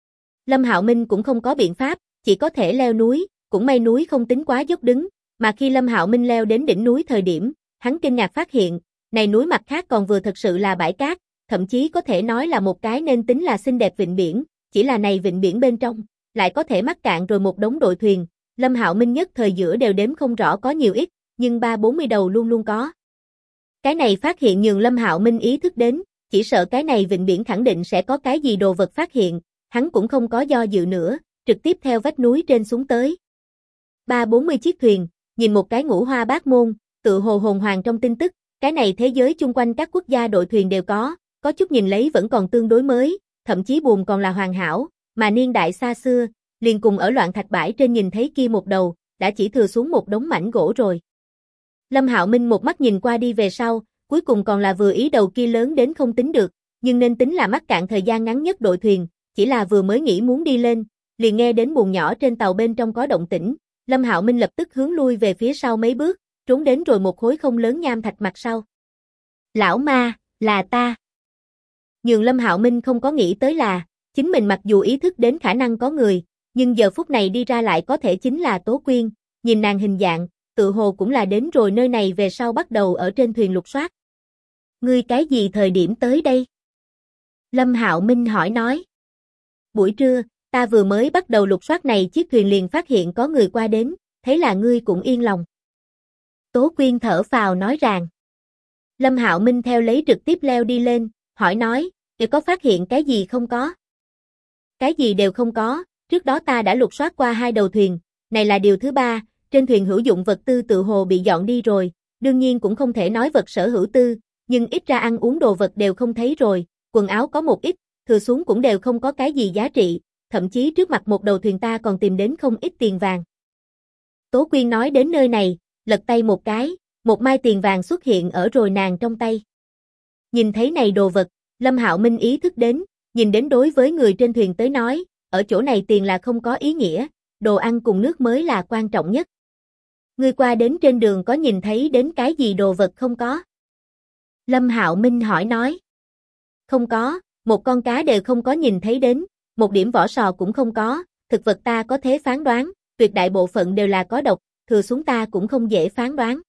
Lâm Hạo Minh cũng không có biện pháp, chỉ có thể leo núi, cũng may núi không tính quá dốc đứng, mà khi Lâm Hạo Minh leo đến đỉnh núi thời điểm, hắn kinh ngạc phát hiện, này núi mặt khác còn vừa thật sự là bãi cát, thậm chí có thể nói là một cái nên tính là xinh đẹp vịnh biển, chỉ là này vịnh biển bên trong, lại có thể mắc cạn rồi một đống đội thuyền, Lâm Hạo Minh nhất thời giữa đều đếm không rõ có nhiều ít, nhưng 30-40 đầu luôn luôn có. Cái này phát hiện nhường Lâm Hạo Minh ý thức đến, chỉ sợ cái này vịnh biển khẳng định sẽ có cái gì đồ vật phát hiện, hắn cũng không có do dự nữa, trực tiếp theo vách núi trên xuống tới. 30-40 chiếc thuyền, nhìn một cái ngũ hoa bát môn, tự hồ hồn hoàng trong tin tức, cái này thế giới chung quanh các quốc gia đội thuyền đều có chút nhìn lấy vẫn còn tương đối mới, thậm chí buồm còn là hoàn hảo, mà niên đại xa xưa, liền cùng ở loạn thạch bãi trên nhìn thấy kia một đầu, đã chỉ thừa xuống một đống mảnh gỗ rồi. Lâm Hạo Minh một mắt nhìn qua đi về sau, cuối cùng còn là vừa ý đầu kia lớn đến không tính được, nhưng nên tính là mắc cạn thời gian ngắn nhất đội thuyền, chỉ là vừa mới nghĩ muốn đi lên, liền nghe đến buồng nhỏ trên tàu bên trong có động tĩnh, Lâm Hạo Minh lập tức hướng lui về phía sau mấy bước, trốn đến rồi một khối không lớn nham thạch mặt sau. Lão ma, là ta. Nhưng Lâm Hạo Minh không có nghĩ tới là, chính mình mặc dù ý thức đến khả năng có người, nhưng giờ phút này đi ra lại có thể chính là Tố Quyên, nhìn nàng hình dạng, tự hồ cũng là đến rồi nơi này về sau bắt đầu ở trên thuyền lục soát. Ngươi cái gì thời điểm tới đây? Lâm Hạo Minh hỏi nói. Buổi trưa, ta vừa mới bắt đầu lục soát này chiếc thuyền liền phát hiện có người qua đến, thấy là ngươi cũng yên lòng. Tố Quyên thở phào nói rằng. Lâm Hạo Minh theo lấy trực tiếp leo đi lên, hỏi nói, đều có phát hiện cái gì không có? Cái gì đều không có, trước đó ta đã lục soát qua 2 đầu thuyền, này là điều thứ 3, trên thuyền hữu dụng vật tư tự hồ bị dọn đi rồi, đương nhiên cũng không thể nói vật sở hữu tư, nhưng ít ra ăn uống đồ vật đều không thấy rồi, quần áo có một ít, thừa xuống cũng đều không có cái gì giá trị, thậm chí trước mặt một đầu thuyền ta còn tìm đến không ít tiền vàng. Tố Quyên nói đến nơi này, lật tay một cái, một mai tiền vàng xuất hiện ở rồi nàng trong tay. Nhìn thấy này đồ vật, Lâm Hạo Minh ý thức đến, nhìn đến đối với người trên thuyền tới nói, ở chỗ này tiền là không có ý nghĩa, đồ ăn cùng nước mới là quan trọng nhất. Ngươi qua đến trên đường có nhìn thấy đến cái gì đồ vật không có? Lâm Hạo Minh hỏi nói. Không có, một con cá đều không có nhìn thấy đến, một điểm vỏ sò cũng không có, thực vật ta có thể phán đoán, tuyệt đại bộ phận đều là có độc, thừa xuống ta cũng không dễ phán đoán.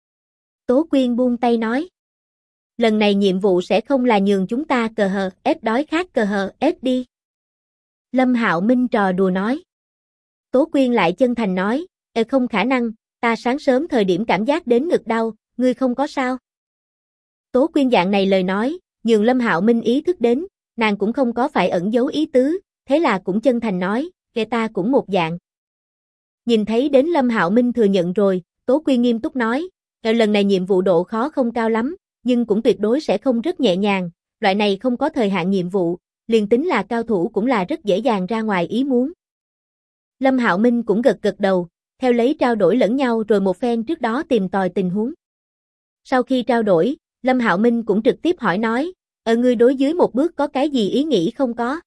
Tố Quyên buông tay nói. Lần này nhiệm vụ sẽ không là nhường chúng ta cờ hờ ép đói khát cờ hờ ép đi. Lâm Hạo Minh trò đùa nói. Tố Quyên lại chân thành nói, không khả năng, ta sáng sớm thời điểm cảm giác đến ngực đau, ngươi không có sao. Tố Quyên dạng này lời nói, nhường Lâm Hạo Minh ý thức đến, nàng cũng không có phải ẩn giấu ý tứ, thế là cũng chân thành nói, ta cũng một dạng. Nhìn thấy đến Lâm Hạo Minh thừa nhận rồi, Tố Quyên nghiêm túc nói, lần này nhiệm vụ độ khó không cao lắm, nhưng cũng tuyệt đối sẽ không rất nhẹ nhàng, loại này không có thời hạn nhiệm vụ, liền tính là cao thủ cũng là rất dễ dàng ra ngoài ý muốn. Lâm Hạo Minh cũng gật gật đầu, theo lấy trao đổi lẫn nhau rồi một phen trước đó tìm tòi tình huống. Sau khi trao đổi, Lâm Hạo Minh cũng trực tiếp hỏi nói, ngươi đối dưới một bước có cái gì ý nghĩ không có?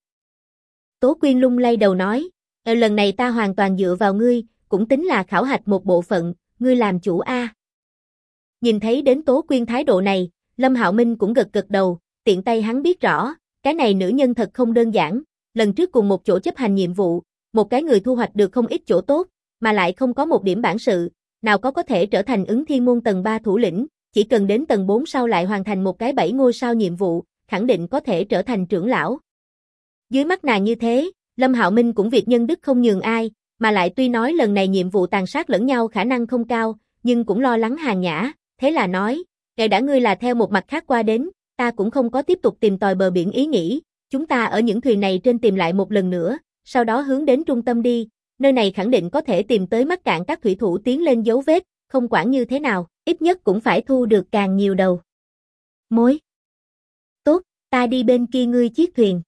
Tố Quyên lung lay đầu nói, lần này ta hoàn toàn dựa vào ngươi, cũng tính là khảo hạch một bộ phận, ngươi làm chủ a. Nhìn thấy đến Tố Quyên thái độ này, Lâm Hạo Minh cũng gật gật đầu, tiện tay hắn biết rõ, cái này nữ nhân thật không đơn giản, lần trước cùng một chỗ chấp hành nhiệm vụ, một cái người thu hoạch được không ít chỗ tốt, mà lại không có một điểm bản sự, nào có thể trở thành ứng thiên môn tầng 3 thủ lĩnh, chỉ cần đến tầng 4 sau lại hoàn thành một cái 7 ngôi sao nhiệm vụ, khẳng định có thể trở thành trưởng lão. Dưới mắt nàng như thế, Lâm Hạo Minh cũng việc nhân đức không nhường ai, mà lại tuy nói lần này nhiệm vụ tàn sát lẫn nhau khả năng không cao, nhưng cũng lo lắng Hàn Nhã, thế là nói, kể đã ngươi là theo một mặt khác qua đến, ta cũng không có tiếp tục tìm tòi bờ biển ý nghĩ, chúng ta ở những thuyền này trên tìm lại một lần nữa, sau đó hướng đến trung tâm đi, nơi này khẳng định có thể tìm tới mắc cạn các thủy thủ tiến lên dấu vết, không quản như thế nào, ít nhất cũng phải thu được càng nhiều đầu mối. Tốt, ta đi bên kia ngươi chiếc thuyền.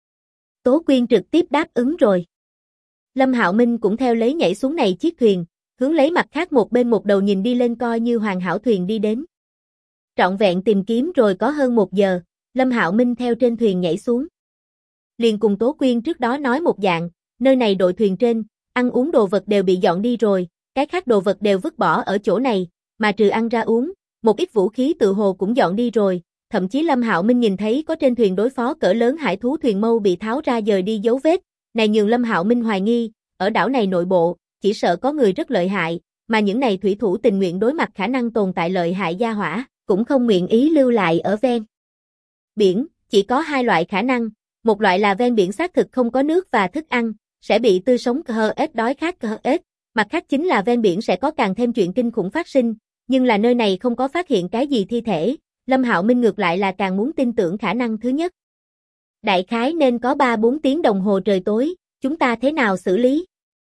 Tố Quyên trực tiếp đáp ứng rồi. Lâm Hạo Minh cũng theo lấy nhảy xuống này chiếc thuyền, hướng lấy mặt khác một bên một đầu nhìn đi lên coi như hoàn hảo thuyền đi đến. Trọn vẹn tìm kiếm rồi có hơn 1 giờ, Lâm Hạo Minh theo trên thuyền nhảy xuống. Liền cùng Tố Quyên trước đó nói một dạng, nơi này đội thuyền trên, ăn uống đồ vật đều bị dọn đi rồi, cái khác đồ vật đều vứt bỏ ở chỗ này, mà trừ ăn ra uống, một ít vũ khí tự hồ cũng dọn đi rồi, thậm chí Lâm Hạo Minh nhìn thấy có trên thuyền đối phó cỡ lớn hải thú thuyền mâu bị tháo ra dời đi dấu vết, này nhường Lâm Hạo Minh hoài nghi, ở đảo này nội bộ, chỉ sợ có người rất lợi hại, mà những này thủy thủ tình nguyện đối mặt khả năng tồn tại lợi hại gia hỏa, cũng không nguyện ý lưu lại ở ven biển, chỉ có 2 loại khả năng, một loại là ven biển xác thực không có nước và thức ăn, sẽ bị tươi sống KHS đói khát KHS, mặt khác chính là ven biển sẽ có càng thêm chuyện kinh khủng phát sinh, nhưng là nơi này không có phát hiện cái gì thi thể, Lâm Hạo Minh ngược lại là càng muốn tin tưởng khả năng thứ nhất. Đại khái nên có 3-4 tiếng đồng hồ trời tối, chúng ta thế nào xử lý?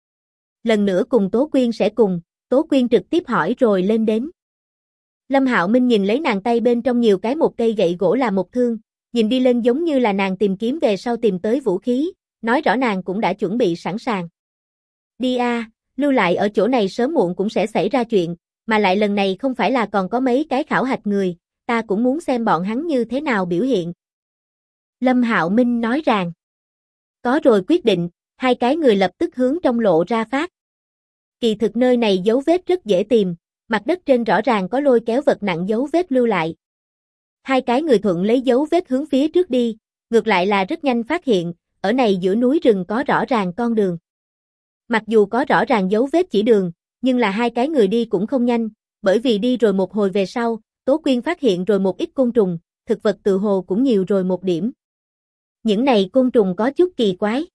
Lần nữa cùng Tố Quyên sẽ cùng, Tố Quyên trực tiếp hỏi rồi lên đến. Lâm Hạo Minh nhìn lấy nàng tay bên trong nhiều cái một cây gậy gỗ là một thương, nhìn đi lên giống như là nàng tìm kiếm về sau tìm tới vũ khí, nói rõ nàng cũng đã chuẩn bị sẵn sàng. Đi a, lưu lại ở chỗ này sớm muộn cũng sẽ xảy ra chuyện, mà lại lần này không phải là còn có mấy cái khảo hạch người, ta cũng muốn xem bọn hắn như thế nào biểu hiện. Lâm Hạo Minh nói rằng, có rồi quyết định, 2 cái người lập tức hướng trong lộ ra phát. Kỳ thực nơi này dấu vết rất dễ tìm, mặt đất trên rõ ràng có lôi kéo vật nặng dấu vết lưu lại. 2 cái người thuận lấy dấu vết hướng phía trước đi, ngược lại là rất nhanh phát hiện, ở này giữa núi rừng có rõ ràng con đường. Mặc dù có rõ ràng dấu vết chỉ đường, nhưng là 2 cái người đi cũng không nhanh, bởi vì đi rồi một hồi về sau, Tố Quyên phát hiện rồi một ít côn trùng, thực vật tự hồ cũng nhiều rồi một điểm. Những này côn trùng có chút kỳ quái.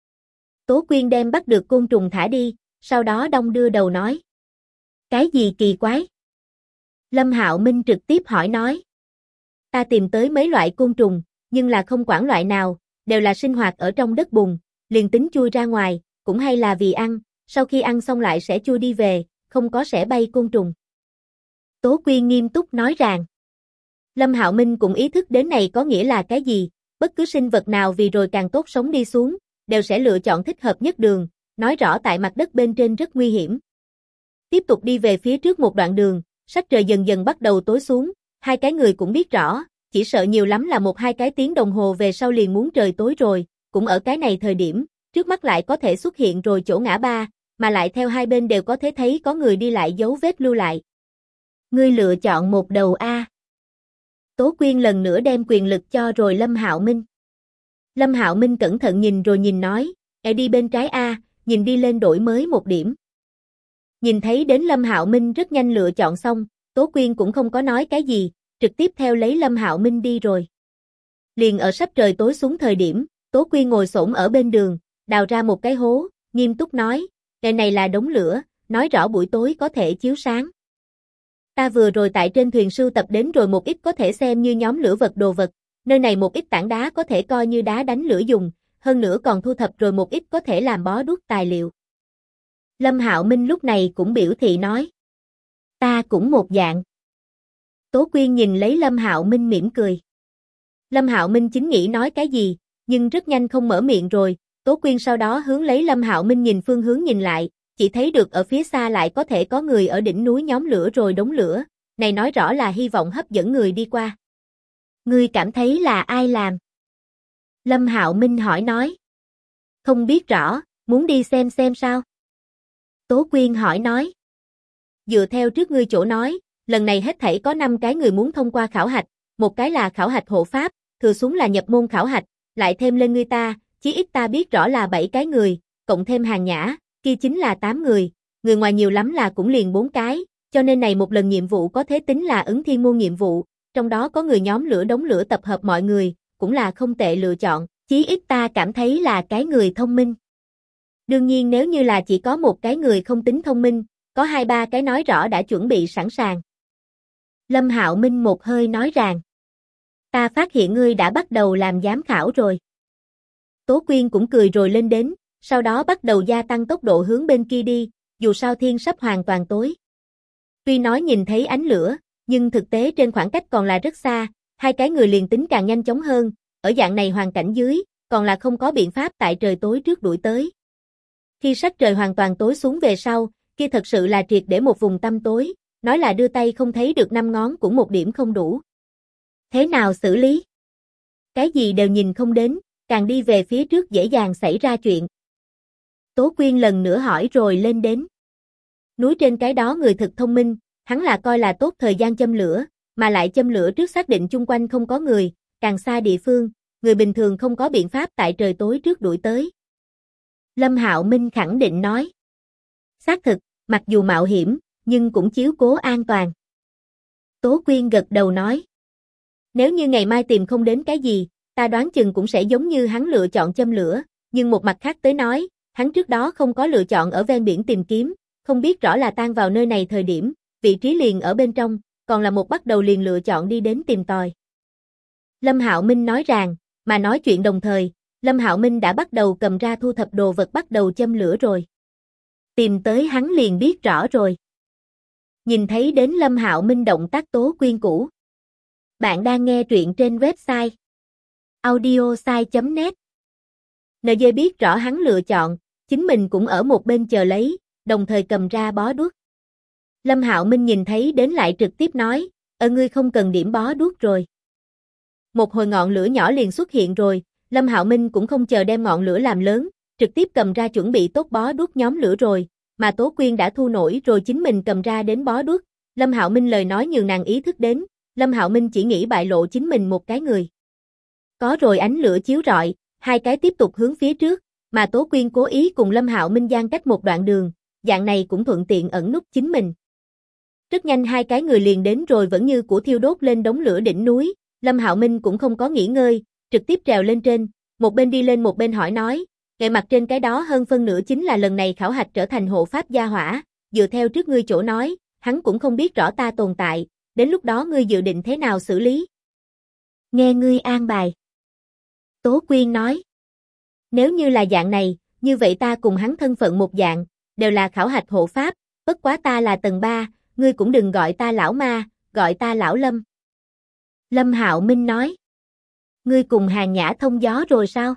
Tố Quyên đem bắt được côn trùng thả đi, sau đó đong đưa đầu nói. Cái gì kỳ quái? Lâm Hạo Minh trực tiếp hỏi nói. Ta tìm tới mấy loại côn trùng, nhưng là không quản loại nào, đều là sinh hoạt ở trong đất bùn, liền tính chui ra ngoài, cũng hay là vì ăn, sau khi ăn xong lại sẽ chui đi về, không có sẽ bay côn trùng. Tố Quyên nghiêm túc nói rằng. Lâm Hạo Minh cũng ý thức đến này có nghĩa là cái gì, bất cứ sinh vật nào vì rồi càng tốt sống đi xuống, đều sẽ lựa chọn thích hợp nhất đường, nói rõ tại mặt đất bên trên rất nguy hiểm. Tiếp tục đi về phía trước một đoạn đường, sắc trời dần dần bắt đầu tối xuống, 2 cái người cũng biết rõ, chỉ sợ nhiều lắm là 1-2 cái tiếng đồng hồ về sau liền muốn trời tối rồi, cũng ở cái này thời điểm, trước mắt lại có thể xuất hiện rồi chỗ ngã ba, mà lại theo 2 bên đều có thể thấy có người đi lại dấu vết lưu lại. Ngươi lựa chọn một đầu A. Tố Quyên lần nữa đem quyền lực cho rồi Lâm Hạo Minh. Lâm Hạo Minh cẩn thận nhìn rồi nhìn nói, đi bên trái A, nhìn đi lên đổi mới một điểm. Nhìn thấy đến Lâm Hạo Minh rất nhanh lựa chọn xong, Tố Quyên cũng không có nói cái gì, trực tiếp theo lấy Lâm Hạo Minh đi rồi. Liền ở sắp trời tối xuống thời điểm, Tố Quyên ngồi xổm ở bên đường, đào ra một cái hố, nghiêm túc nói, cái này là đống lửa, nói rõ buổi tối có thể chiếu sáng. Ta vừa rồi tại trên thuyền sưu tập đến rồi một ít có thể xem như nhóm lửa vật đồ vật, nơi này một ít tảng đá có thể coi như đá đánh lửa dùng, hơn nữa còn thu thập rồi một ít có thể làm bó đuốc tài liệu. Lâm Hạo Minh lúc này cũng biểu thị nói. Ta cũng một dạng. Tố Quyên nhìn lấy Lâm Hạo Minh mỉm cười. Lâm Hạo Minh chính nghĩ nói cái gì, nhưng rất nhanh không mở miệng rồi, Tố Quyên sau đó hướng lấy Lâm Hạo Minh nhìn phương hướng nhìn lại, chỉ thấy được ở phía xa lại có thể có người ở đỉnh núi nhóm lửa rồi đống lửa, này nói rõ là hy vọng hấp dẫn người đi qua. Ngươi cảm thấy là ai làm? Lâm Hạo Minh hỏi nói. Không biết rõ, muốn đi xem sao? Tố Quyên hỏi nói. Dựa theo trước ngươi chỗ nói, lần này hết thảy có 5 cái người muốn thông qua khảo hạch, một cái là khảo hạch hộ pháp, thừa xuống là nhập môn khảo hạch, lại thêm lên ngươi ta, chí ít ta biết rõ là 7 cái người, cộng thêm Hàng Nhã, kia chính là 8 người ngoài nhiều lắm là cũng liền 4 cái, cho nên này một lần nhiệm vụ có thể tính là ứng thiên môn nhiệm vụ, trong đó có người nhóm lửa đống lửa tập hợp mọi người, cũng là không tệ lựa chọn, chí ít ta cảm thấy là cái người thông minh. Đương nhiên nếu như là chỉ có một cái người không tính thông minh, có 2-3 cái nói rõ đã chuẩn bị sẵn sàng. Lâm Hạo Minh một hơi nói rằng, ta phát hiện ngươi đã bắt đầu làm giám khảo rồi. Tố Quyên cũng cười rồi lên đến, sau đó bắt đầu gia tăng tốc độ hướng bên kia đi, dù sao thiên sắp hoàn toàn tối. Tuy nói nhìn thấy ánh lửa, nhưng thực tế trên khoảng cách còn là rất xa, 2 cái người liền tính càng nhanh chóng hơn, ở dạng này hoàn cảnh dưới, còn là không có biện pháp tại trời tối trước đuổi tới. Khi sắc trời hoàn toàn tối xuống về sau, kia thật sự là triệt để một vùng tăm tối, nói là đưa tay không thấy được 5 ngón cũng một điểm không đủ. Thế nào xử lý? Cái gì đều nhìn không đến, càng đi về phía trước dễ dàng xảy ra chuyện. Tố Quyên lần nữa hỏi rồi lên đến. Núi trên cái đó người thực thông minh, hắn là coi là tốt thời gian châm lửa, mà lại châm lửa trước xác định chung quanh không có người, càng xa địa phương, người bình thường không có biện pháp tại trời tối trước đuổi tới. Lâm Hạo Minh khẳng định nói. Xác thực, mặc dù mạo hiểm, nhưng cũng chiếu cố an toàn. Tố Quyên gật đầu nói. Nếu như ngày mai tìm không đến cái gì, ta đoán chừng cũng sẽ giống như hắn lựa chọn châm lửa, nhưng một mặt khác tới nói, hắn trước đó không có lựa chọn ở ven biển tìm kiếm, không biết rõ là tan vào nơi này thời điểm, vị trí liền ở bên trong, còn là một bắt đầu liền lựa chọn đi đến tìm tòi. Lâm Hạo Minh nói rằng, mà nói chuyện đồng thời, Lâm Hạo Minh đã bắt đầu cầm ra thu thập đồ vật bắt đầu châm lửa rồi. Tìm tới hắn liền biết rõ rồi. Nhìn thấy đến Lâm Hạo Minh động tác Tố Quyên cũ. Bạn đang nghe truyện trên website audiosai.net. NG biết rõ hắn lựa chọn, chính mình cũng ở một bên chờ lấy, đồng thời cầm ra bó đuốc. Lâm Hạo Minh nhìn thấy đến lại trực tiếp nói, ngươi không cần điểm bó đuốc rồi. Một hồi ngọn lửa nhỏ liền xuất hiện rồi, Lâm Hạo Minh cũng không chờ đem ngọn lửa làm lớn, trực tiếp cầm ra chuẩn bị tốt bó đuốc nhóm lửa rồi, mà Tố Quyên đã thu nổi rồi chính mình cầm ra đến bó đuốc. Lâm Hạo Minh lời nói nhường nàng ý thức đến, Lâm Hạo Minh chỉ nghĩ bại lộ chính mình một cái người. Có rồi ánh lửa chiếu rọi, 2 cái tiếp tục hướng phía trước, mà Tố Quyên cố ý cùng Lâm Hạo Minh gian cách một đoạn đường, dạng này cũng thuận tiện ẩn núp chính mình. Rất nhanh 2 cái người liền đến rồi vẫn như cũ thiêu đốt lên đống lửa đỉnh núi, Lâm Hạo Minh cũng không có nghỉ ngơi, trực tiếp trèo lên trên, một bên đi lên một bên hỏi nói, ngày mặt trên cái đó hơn phân nửa chính là lần này khảo hạch trở thành hộ pháp gia hỏa, dựa theo trước ngươi chỗ nói, hắn cũng không biết rõ ta tồn tại, đến lúc đó ngươi dự định thế nào xử lý? Nghe ngươi an bài. Tố Quyên nói, nếu như là dạng này, như vậy ta cùng hắn thân phận một dạng, đều là khảo hạch hộ pháp, bất quá ta là tầng 3, ngươi cũng đừng gọi ta lão ma, gọi ta lão Lâm. Lâm Hạo Minh nói, ngươi cùng Hàng Nhã thông gió rồi sao?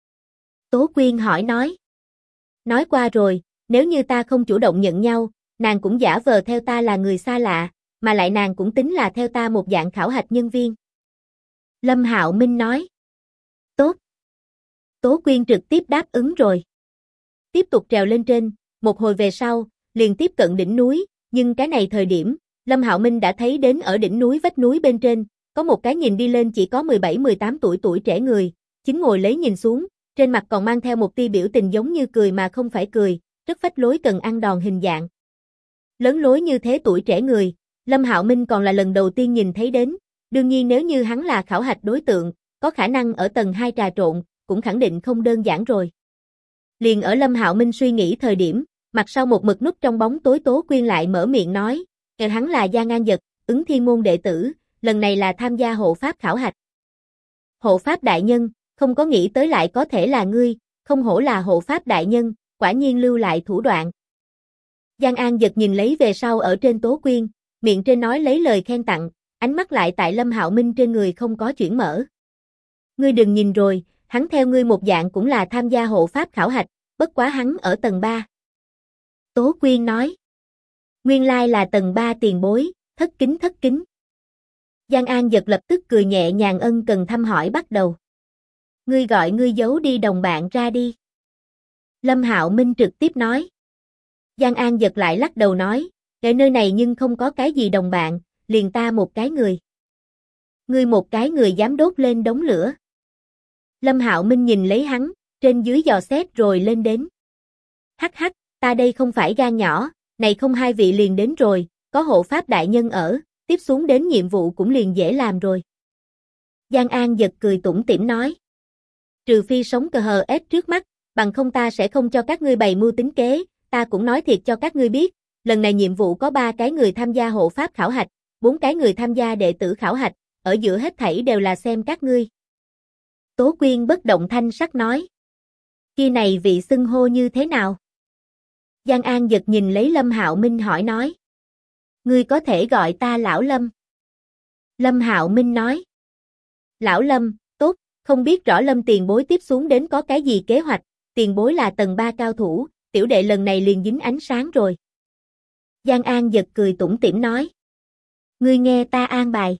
Tố Quyên hỏi nói, nói qua rồi, nếu như ta không chủ động nhận nhau, nàng cũng giả vờ theo ta là người xa lạ, mà lại nàng cũng tính là theo ta một dạng khảo hạch nhân viên. Lâm Hạo Minh nói, tốt. Tố Quyên trực tiếp đáp ứng rồi. Tiếp tục trèo lên trên, một hồi về sau, liền tiếp cận đỉnh núi, nhưng cái này thời điểm, Lâm Hạo Minh đã thấy đến ở đỉnh núi vách núi bên trên, có một cái nhìn đi lên chỉ có 17-18 tuổi trẻ người, chính ngồi lấy nhìn xuống, trên mặt còn mang theo một tia biểu tình giống như cười mà không phải cười, rất phách lối cần ăn đòn hình dạng. Lớn lối như thế tuổi trẻ người, Lâm Hạo Minh còn là lần đầu tiên nhìn thấy đến, đương nhiên nếu như hắn là khảo hạch đối tượng, có khả năng ở tầng 2 trà trộn, cũng khẳng định không đơn giản rồi. Liền ở Lâm Hạo Minh suy nghĩ thời điểm, mặt sau một mực núp trong bóng tối Tố Quyên lại mở miệng nói, hắn là Gia Ngang Dật, ứng thiên môn đệ tử, lần này là tham gia hộ pháp khảo hạch. Hộ pháp đại nhân, không có nghĩ tới lại có thể là ngươi, không hổ là hộ pháp đại nhân, quả nhiên lưu lại thủ đoạn. Giang An Dật nhìn lấy về sau ở trên Tố Quyên, miệng trên nói lấy lời khen tặng, ánh mắt lại tại Lâm Hạo Minh trên người không có chuyển mở. Ngươi đừng nhìn rồi, hắn theo ngươi một dạng cũng là tham gia hộ pháp khảo hạch, bất quá hắn ở tầng 3. Tố Quyên nói. Nguyên lai là tầng 3 tiền bối, thất kính thất kính. Giang An Dật lập tức cười nhẹ nhàng ân cần thăm hỏi bắt đầu. Ngươi gọi ngươi giấu đi đồng bạn ra đi. Lâm Hạo Minh trực tiếp nói. Giang An Dật lại lắc đầu nói, ở nơi này nhưng không có cái gì đồng bạn, liền ta một cái người. Ngươi một cái người dám đốt lên đống lửa. Lâm Hạo Minh nhìn lấy hắn, trên dưới dò xét rồi lên đến. Hắc hắc, ta đây không phải gan nhỏ, này không hai vị liền đến rồi, có hộ pháp đại nhân ở, tiếp xuống đến nhiệm vụ cũng liền dễ làm rồi. Giang An Dật cười tủm tỉm nói. Trừ phi sống cờ hờ ép trước mắt, bằng không ta sẽ không cho các ngươi bày mưu tính kế, ta cũng nói thiệt cho các ngươi biết, lần này nhiệm vụ có 3 cái người tham gia hộ pháp khảo hạch, 4 cái người tham gia đệ tử khảo hạch, ở giữa hết thảy đều là xem các ngươi. Tố Quyên bất động thanh sắc nói. Kia này vị xưng hô như thế nào? Giang An Dật nhìn lấy Lâm Hạo Minh hỏi nói. Ngươi có thể gọi ta Lão Lâm. Lâm Hạo Minh nói. Lão Lâm, tốt, không biết rõ Lâm tiền bối tiếp xuống đến có cái gì kế hoạch, tiền bối là tầng 3 cao thủ, tiểu đệ lần này liền dính ánh sáng rồi. Giang An Dật cười tủm tỉm nói. Ngươi nghe ta an bài.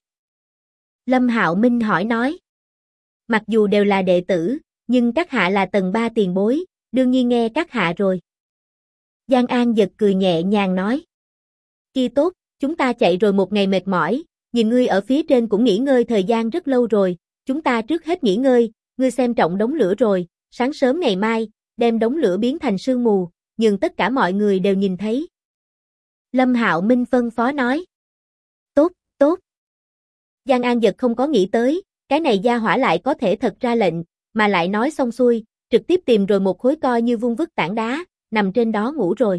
Lâm Hạo Minh hỏi nói. Mặc dù đều là đệ tử, nhưng các hạ là tầng 3 tiền bối, đương nhiên nghe các hạ rồi. Giang An Dật cười nhẹ nhàng nói. Kia tốt, chúng ta chạy rồi một ngày mệt mỏi, nhìn ngươi ở phía trên cũng nghỉ ngơi thời gian rất lâu rồi, chúng ta trước hết nghỉ ngơi, ngươi xem trọng đống lửa rồi, sáng sớm ngày mai, đem đống lửa biến thành sương mù, nhưng tất cả mọi người đều nhìn thấy. Lâm Hạo Minh phân phó nói. Tốt, tốt. Giang An Dật không có nghĩ tới, cái này gia hỏa lại có thể thật ra lệnh, mà lại nói xong xuôi, trực tiếp tìm rồi một khối coi như vung vức tảng đá, nằm trên đó ngủ rồi.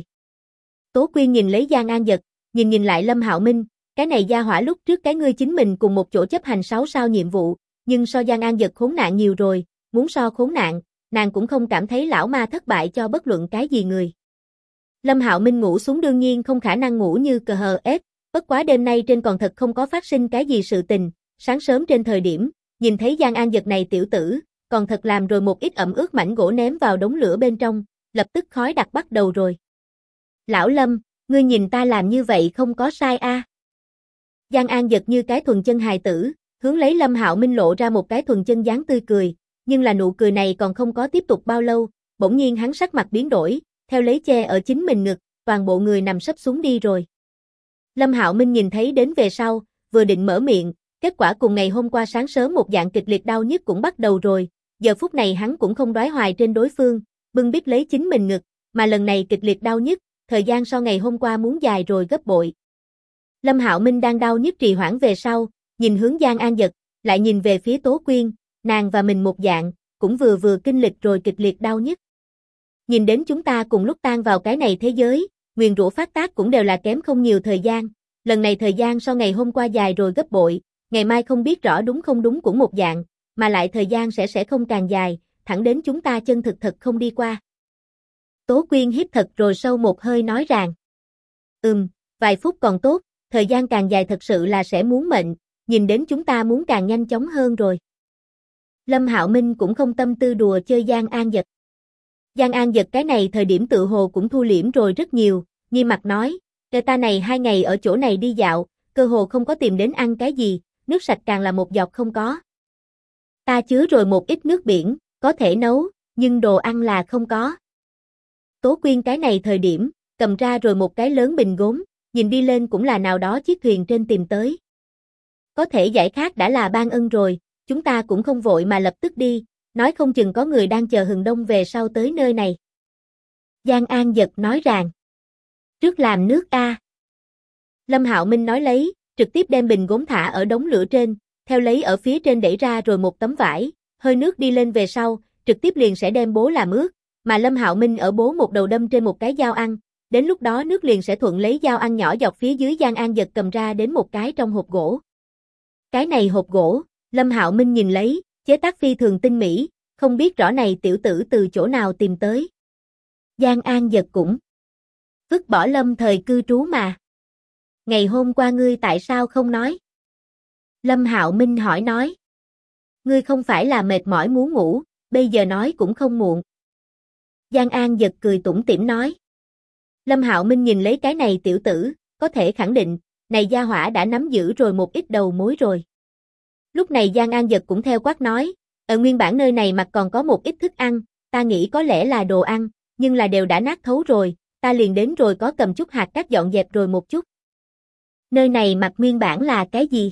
Tố Quyên nhìn lấy Giang An Dật, nhìn lại Lâm Hạo Minh, cái này gia hỏa lúc trước cái ngươi chính mình cùng một chỗ chấp hành 6 sao nhiệm vụ, nhưng so Giang An Dật khốn nạn nhiều rồi, muốn so khốn nạn, nàng cũng không cảm thấy lão ma thất bại cho bất luận cái gì người. Lâm Hạo Minh ngủ xuống đương nhiên không khả năng ngủ như cờ hờ ép, bất quá đêm nay trên còn thật không có phát sinh cái gì sự tình, sáng sớm trên thời điểm, nhìn thấy Giang An Dật này tiểu tử, còn thật làm rồi một ít ẩm ướt mảnh gỗ ném vào đống lửa bên trong, lập tức khói đặc bắt đầu rồi. Lão Lâm, ngươi nhìn ta làm như vậy không có sai a? Giang An Dật như cái thuần chân hài tử, hướng lấy Lâm Hạo Minh lộ ra một cái thuần chân dáng tươi cười, nhưng là nụ cười này còn không có tiếp tục bao lâu, bỗng nhiên hắn sắc mặt biến đổi, theo lấy che ở chính mình ngực, toàn bộ người nằm sấp xuống đi rồi. Lâm Hạo Minh nhìn thấy đến về sau, vừa định mở miệng, kết quả cùng ngày hôm qua sáng sớm một dạng kịch liệt đau nhức cũng bắt đầu rồi, giờ phút này hắn cũng không đoái hoài trên đối phương, bưng bít lấy chính mình ngực, mà lần này kịch liệt đau nhức, thời gian so ngày hôm qua muốn dài rồi gấp bội. Lâm Hạo Minh đang đau nhức trì hoãn về sau, nhìn hướng Giang An Dật, lại nhìn về phía Tố Quyên, nàng và mình một dạng, cũng vừa kinh lịch rồi kịch liệt đau nhức. Nhìn đến chúng ta cùng lúc tan vào cái này thế giới, nguyền rủa phát tác cũng đều là kém không nhiều thời gian, lần này thời gian so ngày hôm qua dài rồi gấp bội, ngày mai không biết rõ đúng không đúng cũng một dạng, mà lại thời gian sẽ không càng dài, thẳng đến chúng ta chân thực thật không đi qua. Tố Quyên hít thật rồi sâu một hơi nói rằng. Vài phút còn tốt, thời gian càng dài thật sự là sẽ muốn mệnh, nhìn đến chúng ta muốn càng nhanh chóng hơn rồi. Lâm Hạo Minh cũng không tâm tư đùa chơi Giang An Dật. Giang An Dật cái này thời điểm tự hồ cũng thu liễm rồi rất nhiều, nghiêm mặt nói, người ta này 2 ngày ở chỗ này đi dạo, cơ hồ không có tìm đến ăn cái gì, nước sạch càng là một giọt không có. Ta chứa rồi một ít nước biển, có thể nấu, nhưng đồ ăn là không có. Tố Quyên cái này thời điểm, cầm ra rồi một cái lớn bình gốm, nhìn đi lên cũng là nào đó chiếc thuyền trên tìm tới. Có thể giải khát đã là ban ân rồi, chúng ta cũng không vội mà lập tức đi, nói không chừng có người đang chờ hừng đông về sau tới nơi này. Giang An Dật nói rằng, trước làm nước a. Lâm Hạo Minh nói lấy, trực tiếp đem bình gốm thả ở đống lửa trên, theo lấy ở phía trên đẩy ra rồi một tấm vải, hơi nước đi lên về sau, trực tiếp liền sẽ đem bố làm ướt, mà Lâm Hạo Minh ở bố một đầu đâm trên một cái dao ăn, đến lúc đó nước liền sẽ thuận lấy dao ăn nhỏ dọc phía dưới Giang An Dật cầm ra đến một cái trong hộp gỗ. Cái này hộp gỗ, Lâm Hạo Minh nhìn lấy, chế tác phi thường tinh mỹ, không biết rõ này tiểu tử từ chỗ nào tìm tới. Giang An Dật cũng vứt bỏ lâm thời cư trú mà. Ngày hôm qua ngươi tại sao không nói? Lâm Hạo Minh hỏi nói. Ngươi không phải là mệt mỏi muốn ngủ, bây giờ nói cũng không muộn. Giang An giật cười tủm tỉm nói. Lâm Hạo Minh nhìn lấy cái này tiểu tử, có thể khẳng định, này gia hỏa đã nắm giữ rồi một ít đầu mối rồi. Lúc này Giang An giật cũng theo quát nói, ở nguyên bản nơi này mặt còn có một ít thức ăn, ta nghĩ có lẽ là đồ ăn, nhưng là đều đã nát thấu rồi, ta liền đến rồi có cầm chút hạt cát dọn dẹp rồi một chút. Nơi này mặt nguyên bản là cái gì?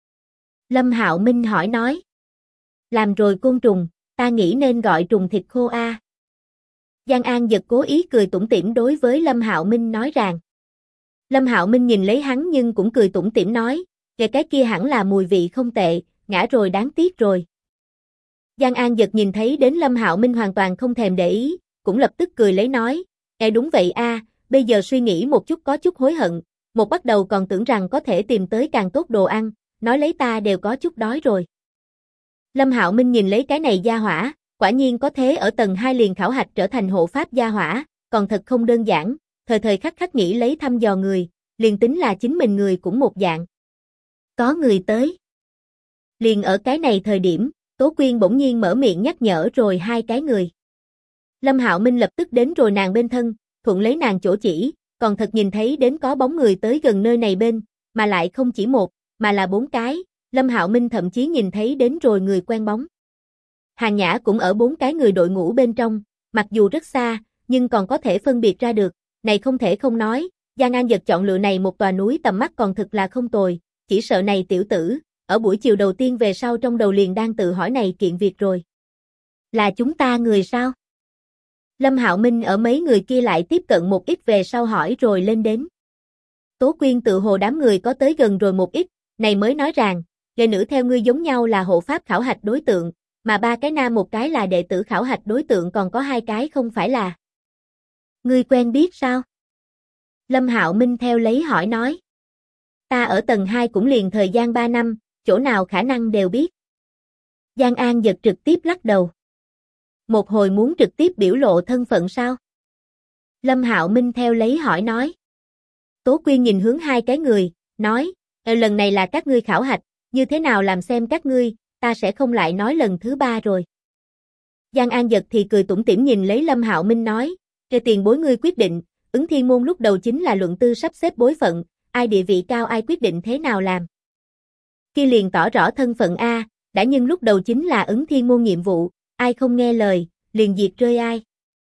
Lâm Hạo Minh hỏi nói. Làm rồi côn trùng, ta nghĩ nên gọi trùng thịt khô a. Giang An giật cố ý cười tủm tỉm đối với Lâm Hạo Minh nói rằng. Lâm Hạo Minh nhìn lấy hắn nhưng cũng cười tủm tỉm nói, cái kia hẳn là mùi vị không tệ, ngã rồi đáng tiếc rồi. Giang An giật nhìn thấy đến Lâm Hạo Minh hoàn toàn không thèm để ý, cũng lập tức cười lấy nói, đúng vậy a, bây giờ suy nghĩ một chút có chút hối hận, một bắt đầu còn tưởng rằng có thể tìm tới càng tốt đồ ăn, nói lấy ta đều có chút đói rồi. Lâm Hạo Minh nhìn lấy cái này gia hỏa, quả nhiên có thế ở tầng 2 liền khảo hạch trở thành hộ pháp gia hỏa, còn thật không đơn giản, thời thời khắc khắc nghĩ lấy thăm dò người, liền tính là chính mình người cũng một dạng. Có người tới. Liền ở cái này thời điểm, Tố Quyên bỗng nhiên mở miệng nhắc nhở rồi hai cái người. Lâm Hạo Minh lập tức đến rồi nàng bên thân, thuận lấy nàng chỗ chỉ, còn thật nhìn thấy đến có bóng người tới gần nơi này bên, mà lại không chỉ một, mà là 4 cái, Lâm Hạo Minh thậm chí nhìn thấy đến rồi người quen bóng. Hàn Nhã cũng ở 4 cái người đội ngũ bên trong, mặc dù rất xa, nhưng còn có thể phân biệt ra được, này không thể không nói, Giang An giật chọn lựa này một tòa núi tầm mắt còn thực là không tồi, chỉ sợ này tiểu tử, ở buổi chiều đầu tiên về sau trong đầu liền đang tự hỏi này kiện việc rồi. Là chúng ta người sao? Lâm Hạo Minh ở mấy người kia lại tiếp cận một ít về sau hỏi rồi lên đến. Tố Quyên tự hồ đám người có tới gần rồi một ít, này mới nói rằng, người nữ theo ngươi giống nhau là hộ pháp khảo hạch đối tượng, mà 3 cái nam một cái là đệ tử khảo hạch đối tượng còn có 2 cái không phải là. Ngươi quen biết sao? Lâm Hạo Minh theo lấy hỏi nói. Ta ở tầng 2 cũng liền thời gian 3 năm, chỗ nào khả năng đều biết. Giang An giật trực tiếp lắc đầu. Một hồi muốn trực tiếp biểu lộ thân phận sao? Lâm Hạo Minh theo lấy hỏi nói. Tố Quyên nhìn hướng hai cái người, nói, lần này là các ngươi khảo hạch, như thế nào làm xem các ngươi, ta sẽ không lại nói lần thứ 3 rồi. Giang An giật thì cười tủm tỉm nhìn lấy Lâm Hạo Minh nói, tiền bối ngươi quyết định, ứng thiên môn lúc đầu chính là luận tư sắp xếp bối phận, ai địa vị cao ai quyết định thế nào làm. Kia liền tỏ rõ thân phận A, đã nhưng lúc đầu chính là ứng thiên môn nhiệm vụ, ai không nghe lời, liền diệt rơi ai.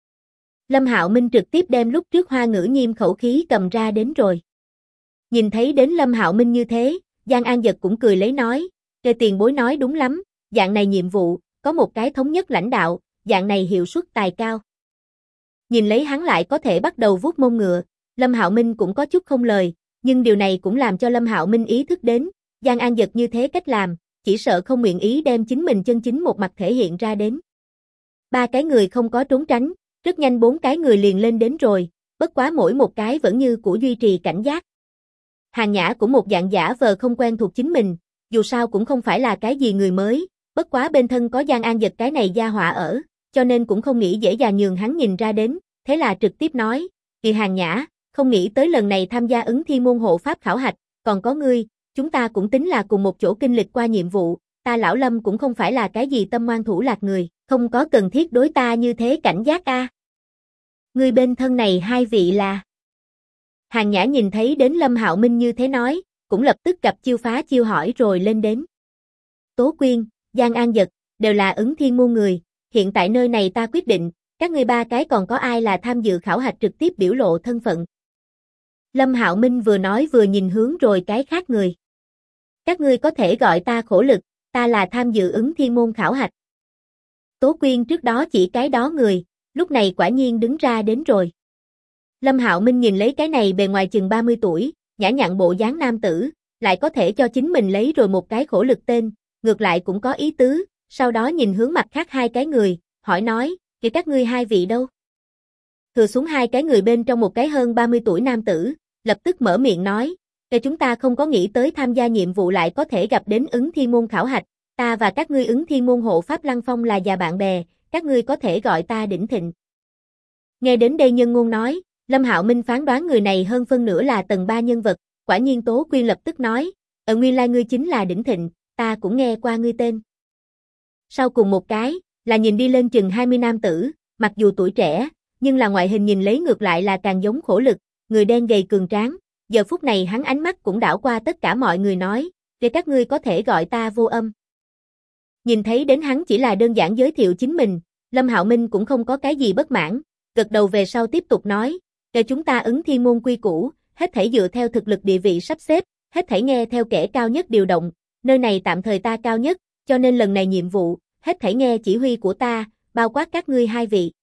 Lâm Hạo Minh trực tiếp đem lúc trước Hoa Ngữ Nhiêm khẩu khí cầm ra đến rồi. Nhìn thấy đến Lâm Hạo Minh như thế, Giang An giật cũng cười lấy nói, tiền bối nói đúng lắm, dạng này nhiệm vụ, có một cái thống nhất lãnh đạo, dạng này hiệu suất tài cao. Nhìn lấy hắn lại có thể bắt đầu vuốt mông ngựa, Lâm Hạo Minh cũng có chút không lời, nhưng điều này cũng làm cho Lâm Hạo Minh ý thức đến, Giang An giật như thế cách làm, chỉ sợ không nguyện ý đem chính mình chân chính một mặt thể hiện ra đến. 3 cái người không có trốn tránh, rất nhanh 4 cái người liền lên đến rồi, bất quá mỗi một cái vẫn như cũ duy trì cảnh giác. Hàn Nhã cũng một dạng giả vờ không quen thuộc chính mình, dù sao cũng không phải là cái gì người mới, bất quá bên thân có Giang An giật cái này gia họa ở, cho nên cũng không nghĩ dễ dàng nhường hắn nhìn ra đến, thế là trực tiếp nói, Hàn Nhã, không nghĩ tới lần này tham gia ứng thi môn hộ pháp khảo hạch, còn có ngươi, chúng ta cũng tính là cùng một chỗ kinh lịch qua nhiệm vụ, ta lão Lâm cũng không phải là cái gì tâm ngoan thủ lạc người, không có cần thiết đối ta như thế cảnh giác a. Ngươi bên thân này hai vị là. Hàn Nhã nhìn thấy đến Lâm Hạo Minh như thế nói, cũng lập tức gặp chiêu phá chiêu hỏi rồi lên đến. Tố Quyên, Giang An giật, đều là ứng thiên môn người, hiện tại nơi này ta quyết định, các ngươi 3 cái còn có ai là tham dự khảo hạch trực tiếp biểu lộ thân phận. Lâm Hạo Minh vừa nói vừa nhìn hướng rồi cái khác người. Các ngươi có thể gọi ta khổ lực, ta là tham dự ứng thiên môn khảo hạch. Tố Quyên trước đó chỉ cái đó người, lúc này quả nhiên đứng ra đến rồi. Lâm Hạo Minh nhìn lấy cái này bề ngoài chừng 30 tuổi, nhã nhặn bộ dáng nam tử, lại có thể cho chính mình lấy rồi một cái khổ lực tên, ngược lại cũng có ý tứ, sau đó nhìn hướng mặt khác 2 cái người, hỏi nói, kìa các ngươi 2 vị đâu? Thừa xuống 2 cái người bên trong một cái hơn 30 tuổi nam tử, lập tức mở miệng nói, chúng ta không có nghĩ tới tham gia nhiệm vụ lại có thể gặp đến ứng thi môn khảo hạch, ta và các ngươi ứng thi môn hộ pháp Lăng Phong là già bạn bè, các ngươi có thể gọi ta Đỉnh Thịnh. Nghe đến đây nhân ngôn nói, Lâm Hạo Minh phán đoán người này hơn phân nửa là tầng 3 nhân vật, Quả nhiên Tố Quyên lập tức nói, nguyên lai ngươi chính là Đỉnh Thịnh, ta cũng nghe qua ngươi tên. Sau cùng một cái, là nhìn đi lên chừng 20 nam tử, mặc dù tuổi trẻ, nhưng là ngoại hình nhìn lấy ngược lại là càng giống Khổ Lực, người đen gầy cường tráng. Giờ phút này hắn ánh mắt cũng đảo qua tất cả mọi người nói, để các ngươi có thể gọi ta Vô Âm. Nhìn thấy đến hắn chỉ là đơn giản giới thiệu chính mình, Lâm Hạo Minh cũng không có cái gì bất mãn, gật đầu về sau tiếp tục nói, để chúng ta ứng thiên môn quy củ, hết thảy dựa theo thực lực địa vị sắp xếp, hết thảy nghe theo kẻ cao nhất điều động, nơi này tạm thời ta cao nhất, cho nên lần này nhiệm vụ, hết thảy nghe chỉ huy của ta, bao quát các ngươi hai vị.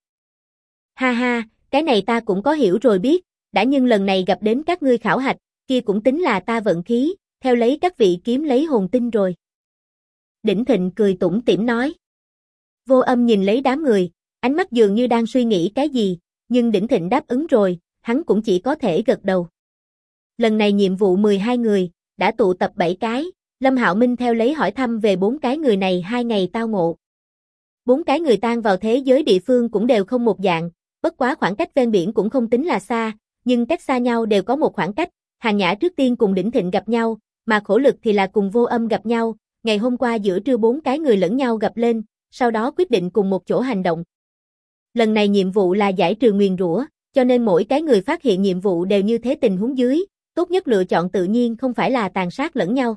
Ha ha, cái này ta cũng có hiểu rồi biết, đã nhưng lần này gặp đến các ngươi khảo hạch, kia cũng tính là ta vận khí, theo lấy các vị kiếm lấy hồn tinh rồi. Đỉnh Thịnh cười tủm tỉm nói. Vô Âm nhìn lấy đám người, ánh mắt dường như đang suy nghĩ cái gì, nhưng Đỉnh Thịnh đáp ứng rồi, hắn cũng chỉ có thể gật đầu. Lần này nhiệm vụ 12 người, đã tụ tập 7 cái, Lâm Hạo Minh theo lấy hỏi thăm về 4 cái người này 2 ngày tao ngộ. 4 cái người tan vào thế giới địa phương cũng đều không một dạng, bất quá khoảng cách ven biển cũng không tính là xa, nhưng cách xa nhau đều có một khoảng cách. Hàn Nhã trước tiên cùng Đỉnh Thịnh gặp nhau, mà Khổ Lực thì là cùng Vô Âm gặp nhau. Ngày hôm qua giữa trưa 4 cái người lẫn nhau gặp lên, sau đó quyết định cùng một chỗ hành động. Lần này nhiệm vụ là giải trừ nguyền rủa, cho nên mỗi cái người phát hiện nhiệm vụ đều như thế tình huống dưới, tốt nhất lựa chọn tự nhiên không phải là tàn sát lẫn nhau.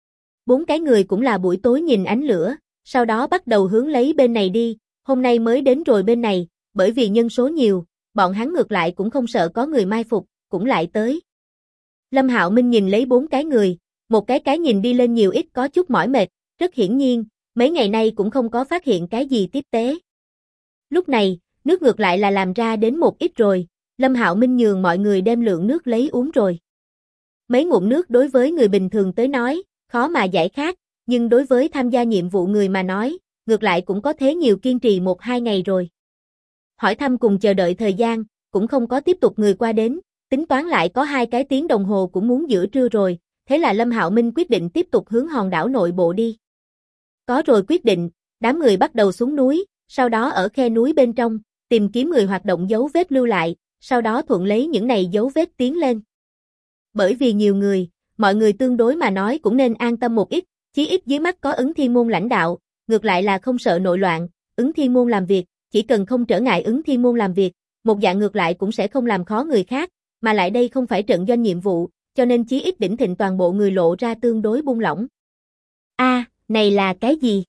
4 cái người cũng là buổi tối nhìn ánh lửa, sau đó bắt đầu hướng lấy bên này đi, hôm nay mới đến rồi bên này, bởi vì nhân số nhiều, bọn hắn ngược lại cũng không sợ có người mai phục, cũng lại tới. Lâm Hạo Minh nhìn lấy 4 cái người, một cái nhìn đi lên nhiều ít có chút mỏi mệt, rất hiển nhiên, mấy ngày nay cũng không có phát hiện cái gì tiếp tế. Lúc này, nước ngược lại là làm ra đến một ít rồi, Lâm Hạo Minh nhường mọi người đem lượng nước lấy uống rồi. Mấy ngụm nước đối với người bình thường tới nói, khó mà giải khát, nhưng đối với tham gia nhiệm vụ người mà nói, ngược lại cũng có thế nhiều kiên trì 1-2 ngày rồi. Hỏi thăm cùng chờ đợi thời gian, cũng không có tiếp tục người qua đến, tính toán lại có 2 cái tiếng đồng hồ cũng muốn giữa trưa rồi, thế là Lâm Hạo Minh quyết định tiếp tục hướng hòn đảo nội bộ đi. Có rồi quyết định, đám người bắt đầu xuống núi, sau đó ở khe núi bên trong, tìm kiếm người hoạt động dấu vết lưu lại, sau đó thuận lấy những này dấu vết tiến lên. Bởi vì nhiều người, mọi người tương đối mà nói cũng nên an tâm một ít, chí ít dưới mắt có ứng thiên môn lãnh đạo, ngược lại là không sợ nội loạn, ứng thiên môn làm việc, chỉ cần không trở ngại ứng thiên môn làm việc, một dạng ngược lại cũng sẽ không làm khó người khác, mà lại đây không phải trận doanh nhiệm vụ, cho nên chí ít Đỉnh Thịnh toàn bộ người lộ ra tương đối buông lỏng. Này là cái gì?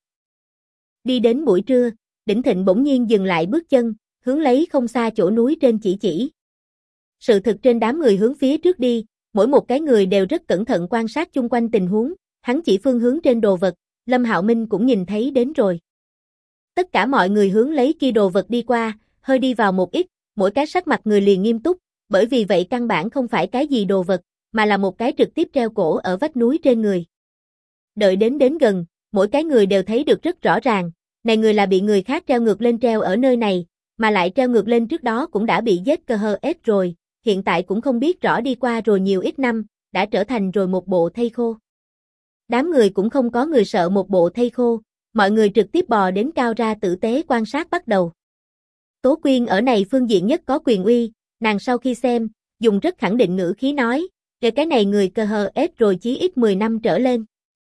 Đi đến buổi trưa, Đỉnh Thịnh bỗng nhiên dừng lại bước chân, hướng lấy không xa chỗ núi trên chỉ. Sự thực trên đám người hướng phía trước đi, mỗi một cái người đều rất cẩn thận quan sát chung quanh tình huống, hắn chỉ phương hướng trên đồ vật, Lâm Hạo Minh cũng nhìn thấy đến rồi. Tất cả mọi người hướng lấy kia đồ vật đi qua, hơi đi vào một ít, mỗi cái sắc mặt người liền nghiêm túc, bởi vì vậy căn bản không phải cái gì đồ vật, mà là một cái trực tiếp treo cổ ở vách núi trên người. Đợi đến gần, mỗi cái người đều thấy được rất rõ ràng, này người là bị người khác treo ngược lên treo ở nơi này, mà lại treo ngược lên trước đó cũng đã bị giết cơ hơ ết rồi, hiện tại cũng không biết rõ đi qua rồi nhiều ít năm, đã trở thành rồi một bộ thây khô. Đám người cũng không có người sợ một bộ thây khô, mọi người trực tiếp bò đến cao ra tử tế quan sát bắt đầu. Tố Quyên ở này phương diện nhất có quyền uy, nàng sau khi xem, dùng rất khẳng định ngữ khí nói, về cái này người cơ hơ ết rồi chí ít 10 năm trở lên.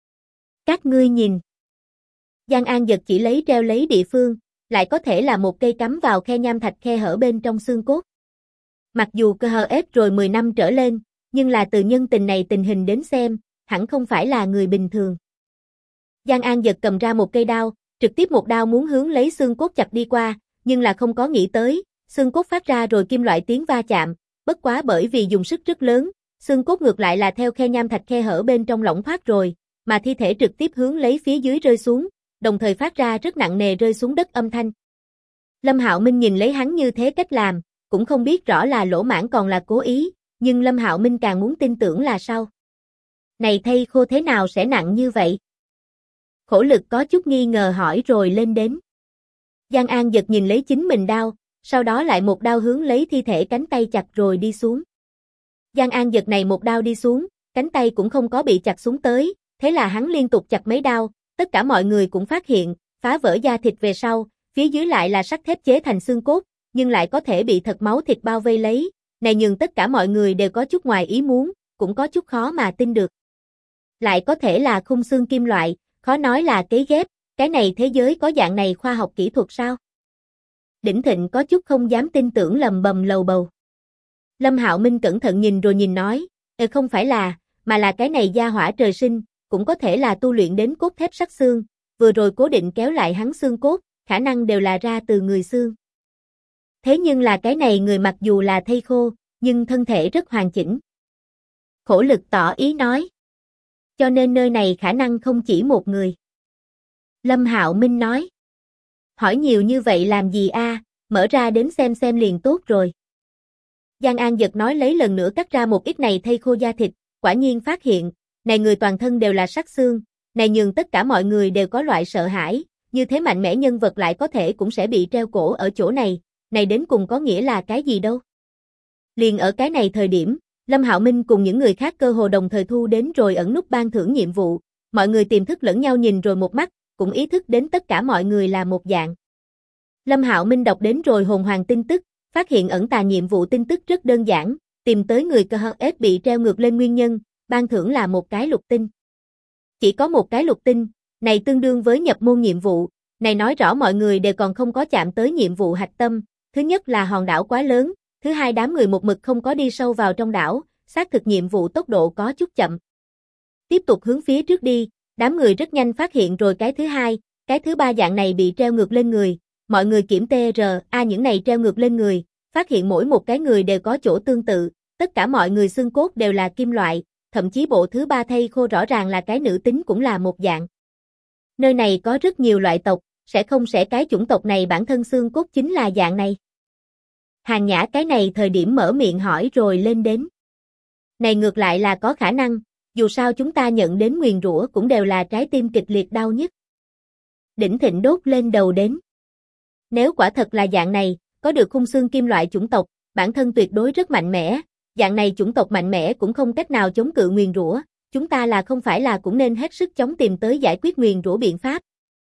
Các ngươi nhìn. Giang An giật chỉ lấy treo lấy địa phương, lại có thể là một cây cắm vào khe nham thạch khe hở bên trong xương cốt. Mặc dù cơ hơ ết rồi 10 năm trở lên, nhưng là từ nhân tình này tình hình đến xem, hẳn không phải là người bình thường. Giang An giật cầm ra một cây đao, trực tiếp một đao muốn hướng lấy xương cốt chặt đi qua, nhưng là không có nghĩ tới, xương cốt phát ra rồi kim loại tiếng va chạm, bất quá bởi vì dùng sức rất lớn, xương cốt ngược lại là theo khe nham thạch khe hở bên trong lỏng thoát rồi, mà thi thể trực tiếp hướng lấy phía dưới rơi xuống, đồng thời phát ra rất nặng nề rơi xuống đất âm thanh. Lâm Hạo Minh nhìn lấy hắn như thế cách làm, cũng không biết rõ là lỗ mãng còn là cố ý, nhưng Lâm Hạo Minh càng muốn tin tưởng là sao. Này thây khô thế nào sẽ nặng như vậy? Khổ Lực có chút nghi ngờ hỏi rồi lên đến. Giang An giật nhìn lấy chính mình đao, sau đó lại một đao hướng lấy thi thể cánh tay chặt rồi đi xuống. Giang An giật này một đao đi xuống, cánh tay cũng không có bị chặt xuống tới, thế là hắn liên tục chặt mấy đao, tất cả mọi người cũng phát hiện, phá vỡ da thịt về sau, phía dưới lại là sắt thép chế thành xương cốt, nhưng lại có thể bị thật máu thịt bao vây lấy, này nhường tất cả mọi người đều có chút ngoài ý muốn, cũng có chút khó mà tin được. Lại có thể là khung xương kim loại, khó nói là cấy ghép, cái này thế giới có dạng này khoa học kỹ thuật sao? Đỉnh Thịnh có chút không dám tin tưởng lầm bầm lầu bầu. Lâm Hạo Minh cẩn thận nhìn rồi nhìn nói, không phải là, mà là cái này gia hỏa trời sinh, cũng có thể là tu luyện đến cốt thép sắt xương, vừa rồi cố định kéo lại hắn xương cốt, khả năng đều là ra từ người xương. Thế nhưng là cái này người mặc dù là thây khô, nhưng thân thể rất hoàn chỉnh. Khổ Lực tỏ ý nói. Cho nên nơi này khả năng không chỉ một người. Lâm Hạo Minh nói. Hỏi nhiều như vậy làm gì a? Mở ra đến xem liền tốt rồi. Giang An Dật nói lấy lần nữa cắt ra một ít này thây khô da thịt, quả nhiên phát hiện, này người toàn thân đều là sắt xương, này nhường tất cả mọi người đều có loại sợ hãi, như thế mạnh mẽ nhân vật lại có thể cũng sẽ bị treo cổ ở chỗ này đến cùng có nghĩa là cái gì đâu. Liền ở cái này thời điểm, Lâm Hạo Minh cùng những người khác cơ hồ đồng thời thu đến rồi ẩn nút ban thưởng nhiệm vụ, mọi người tiềm thức lẫn nhau nhìn rồi một mắt, cũng ý thức đến tất cả mọi người là một dạng. Lâm Hạo Minh đọc đến rồi hồn hoàng tin tức, phát hiện ẩn tà nhiệm vụ tin tức rất đơn giản, tìm tới người KHS bị treo ngược lên nguyên nhân, ban thưởng là một cái lục tinh. Chỉ có một cái lục tinh, này tương đương với nhập môn nhiệm vụ, này nói rõ mọi người đều còn không có chạm tới nhiệm vụ hạch tâm, thứ nhất là hòn đảo quá lớn, thứ hai đám người một mực không có đi sâu vào trong đảo, xác thực nhiệm vụ tốc độ có chút chậm. Tiếp tục hướng phía trước đi, đám người rất nhanh phát hiện rồi cái thứ hai, cái thứ ba dạng này bị treo ngược lên người, mọi người kiểm TRA những này treo ngược lên người, phát hiện mỗi một cái người đều có chỗ tương tự, tất cả mọi người xương cốt đều là kim loại, thậm chí bộ thứ ba thây khô rõ ràng là cái nữ tính cũng là một dạng. Nơi này có rất nhiều loại tộc, sẽ cái chủng tộc này bản thân xương cốt chính là dạng này. Hàng Nhã cái này thời điểm mở miệng hỏi rồi lên đến. Này ngược lại là có khả năng, dù sao chúng ta nhận đến nguyền rủa cũng đều là trái tim kịch liệt đau nhất. Đỉnh Thịnh đốt lên đầu đến. Nếu quả thật là dạng này, có được khung xương kim loại chủng tộc, bản thân tuyệt đối rất mạnh mẽ, dạng này chủng tộc mạnh mẽ cũng không cách nào chống cự nguyền rủa, chúng ta là không phải là cũng nên hết sức chống tìm tới giải quyết nguyền rủa biện pháp.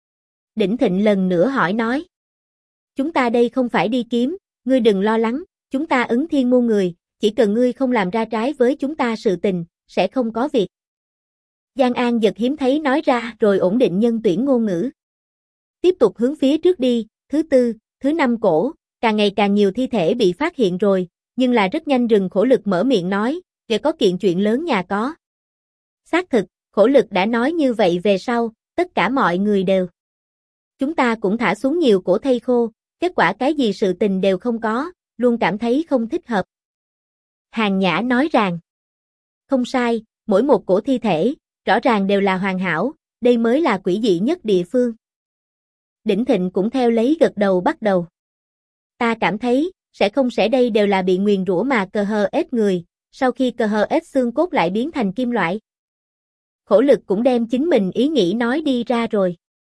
Đỉnh Thịnh lần nữa hỏi nói. Chúng ta đây không phải đi kiếm, ngươi đừng lo lắng, chúng ta ứng thiên môn người, chỉ cần ngươi không làm ra trái với chúng ta sự tình, sẽ không có việc. Giang An Dật hiếm thấy nói ra rồi ổn định nhân tuyển ngôn ngữ. Tiếp tục hướng phía trước đi, thứ tư, thứ năm cổ, càng ngày càng nhiều thi thể bị phát hiện rồi, nhưng là rất nhanh rừng Khổ Lực mở miệng nói, để có kiện chuyện lớn nhà có. Xác thực, Khổ Lực đã nói như vậy về sau, tất cả mọi người đều. Chúng ta cũng thả xuống nhiều cổ thây khô, kết quả cái gì sự tình đều không có, luôn cảm thấy không thích hợp. Hàng Nhã nói rằng, không sai, mỗi một cổ thi thể, rõ ràng đều là hoàn hảo, đây mới là quỷ dị nhất địa phương. Đỉnh Thịnh cũng theo lấy gật đầu bắt đầu. Ta cảm thấy, sẽ đây đều là bị nguyền rủa mà KHS người, sau khi KHS xương cốt lại biến thành kim loại. Khổ Lực cũng đem chính mình ý nghĩ nói đi ra rồi.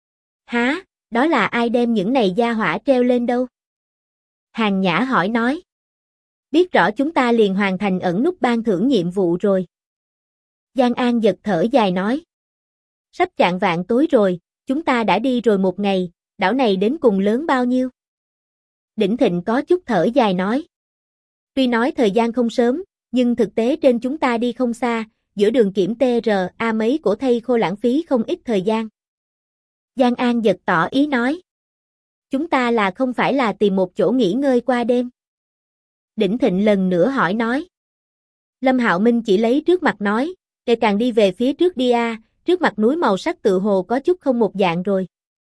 Hả, đó là ai đem những này gia hỏa treo lên đâu? Hàng Nhã hỏi nói. Biết rõ chúng ta liền hoàn thành ẩn nút ban thưởng nhiệm vụ rồi. Giang An Dật thở dài nói. Sắp chạng vạng tối rồi, chúng ta đã đi rồi một ngày, đảo này đến cùng lớn bao nhiêu? Đỉnh Thịnh có chút thở dài nói. Tuy nói thời gian không sớm, nhưng thực tế trên chúng ta đi không xa, giữa đường kiểm TRA mấy cổ thây khô lãng phí không ít thời gian. Giang An Dật tỏ ý nói. Chúng ta là không phải là tìm một chỗ nghỉ ngơi qua đêm? Đỉnh Thịnh lần nữa hỏi nói. Lâm Hạo Minh chỉ lấy trước mặt nói, để càng đi về phía trước đi trước mặt núi màu sắc tự hồ có chút không một dạng rồi.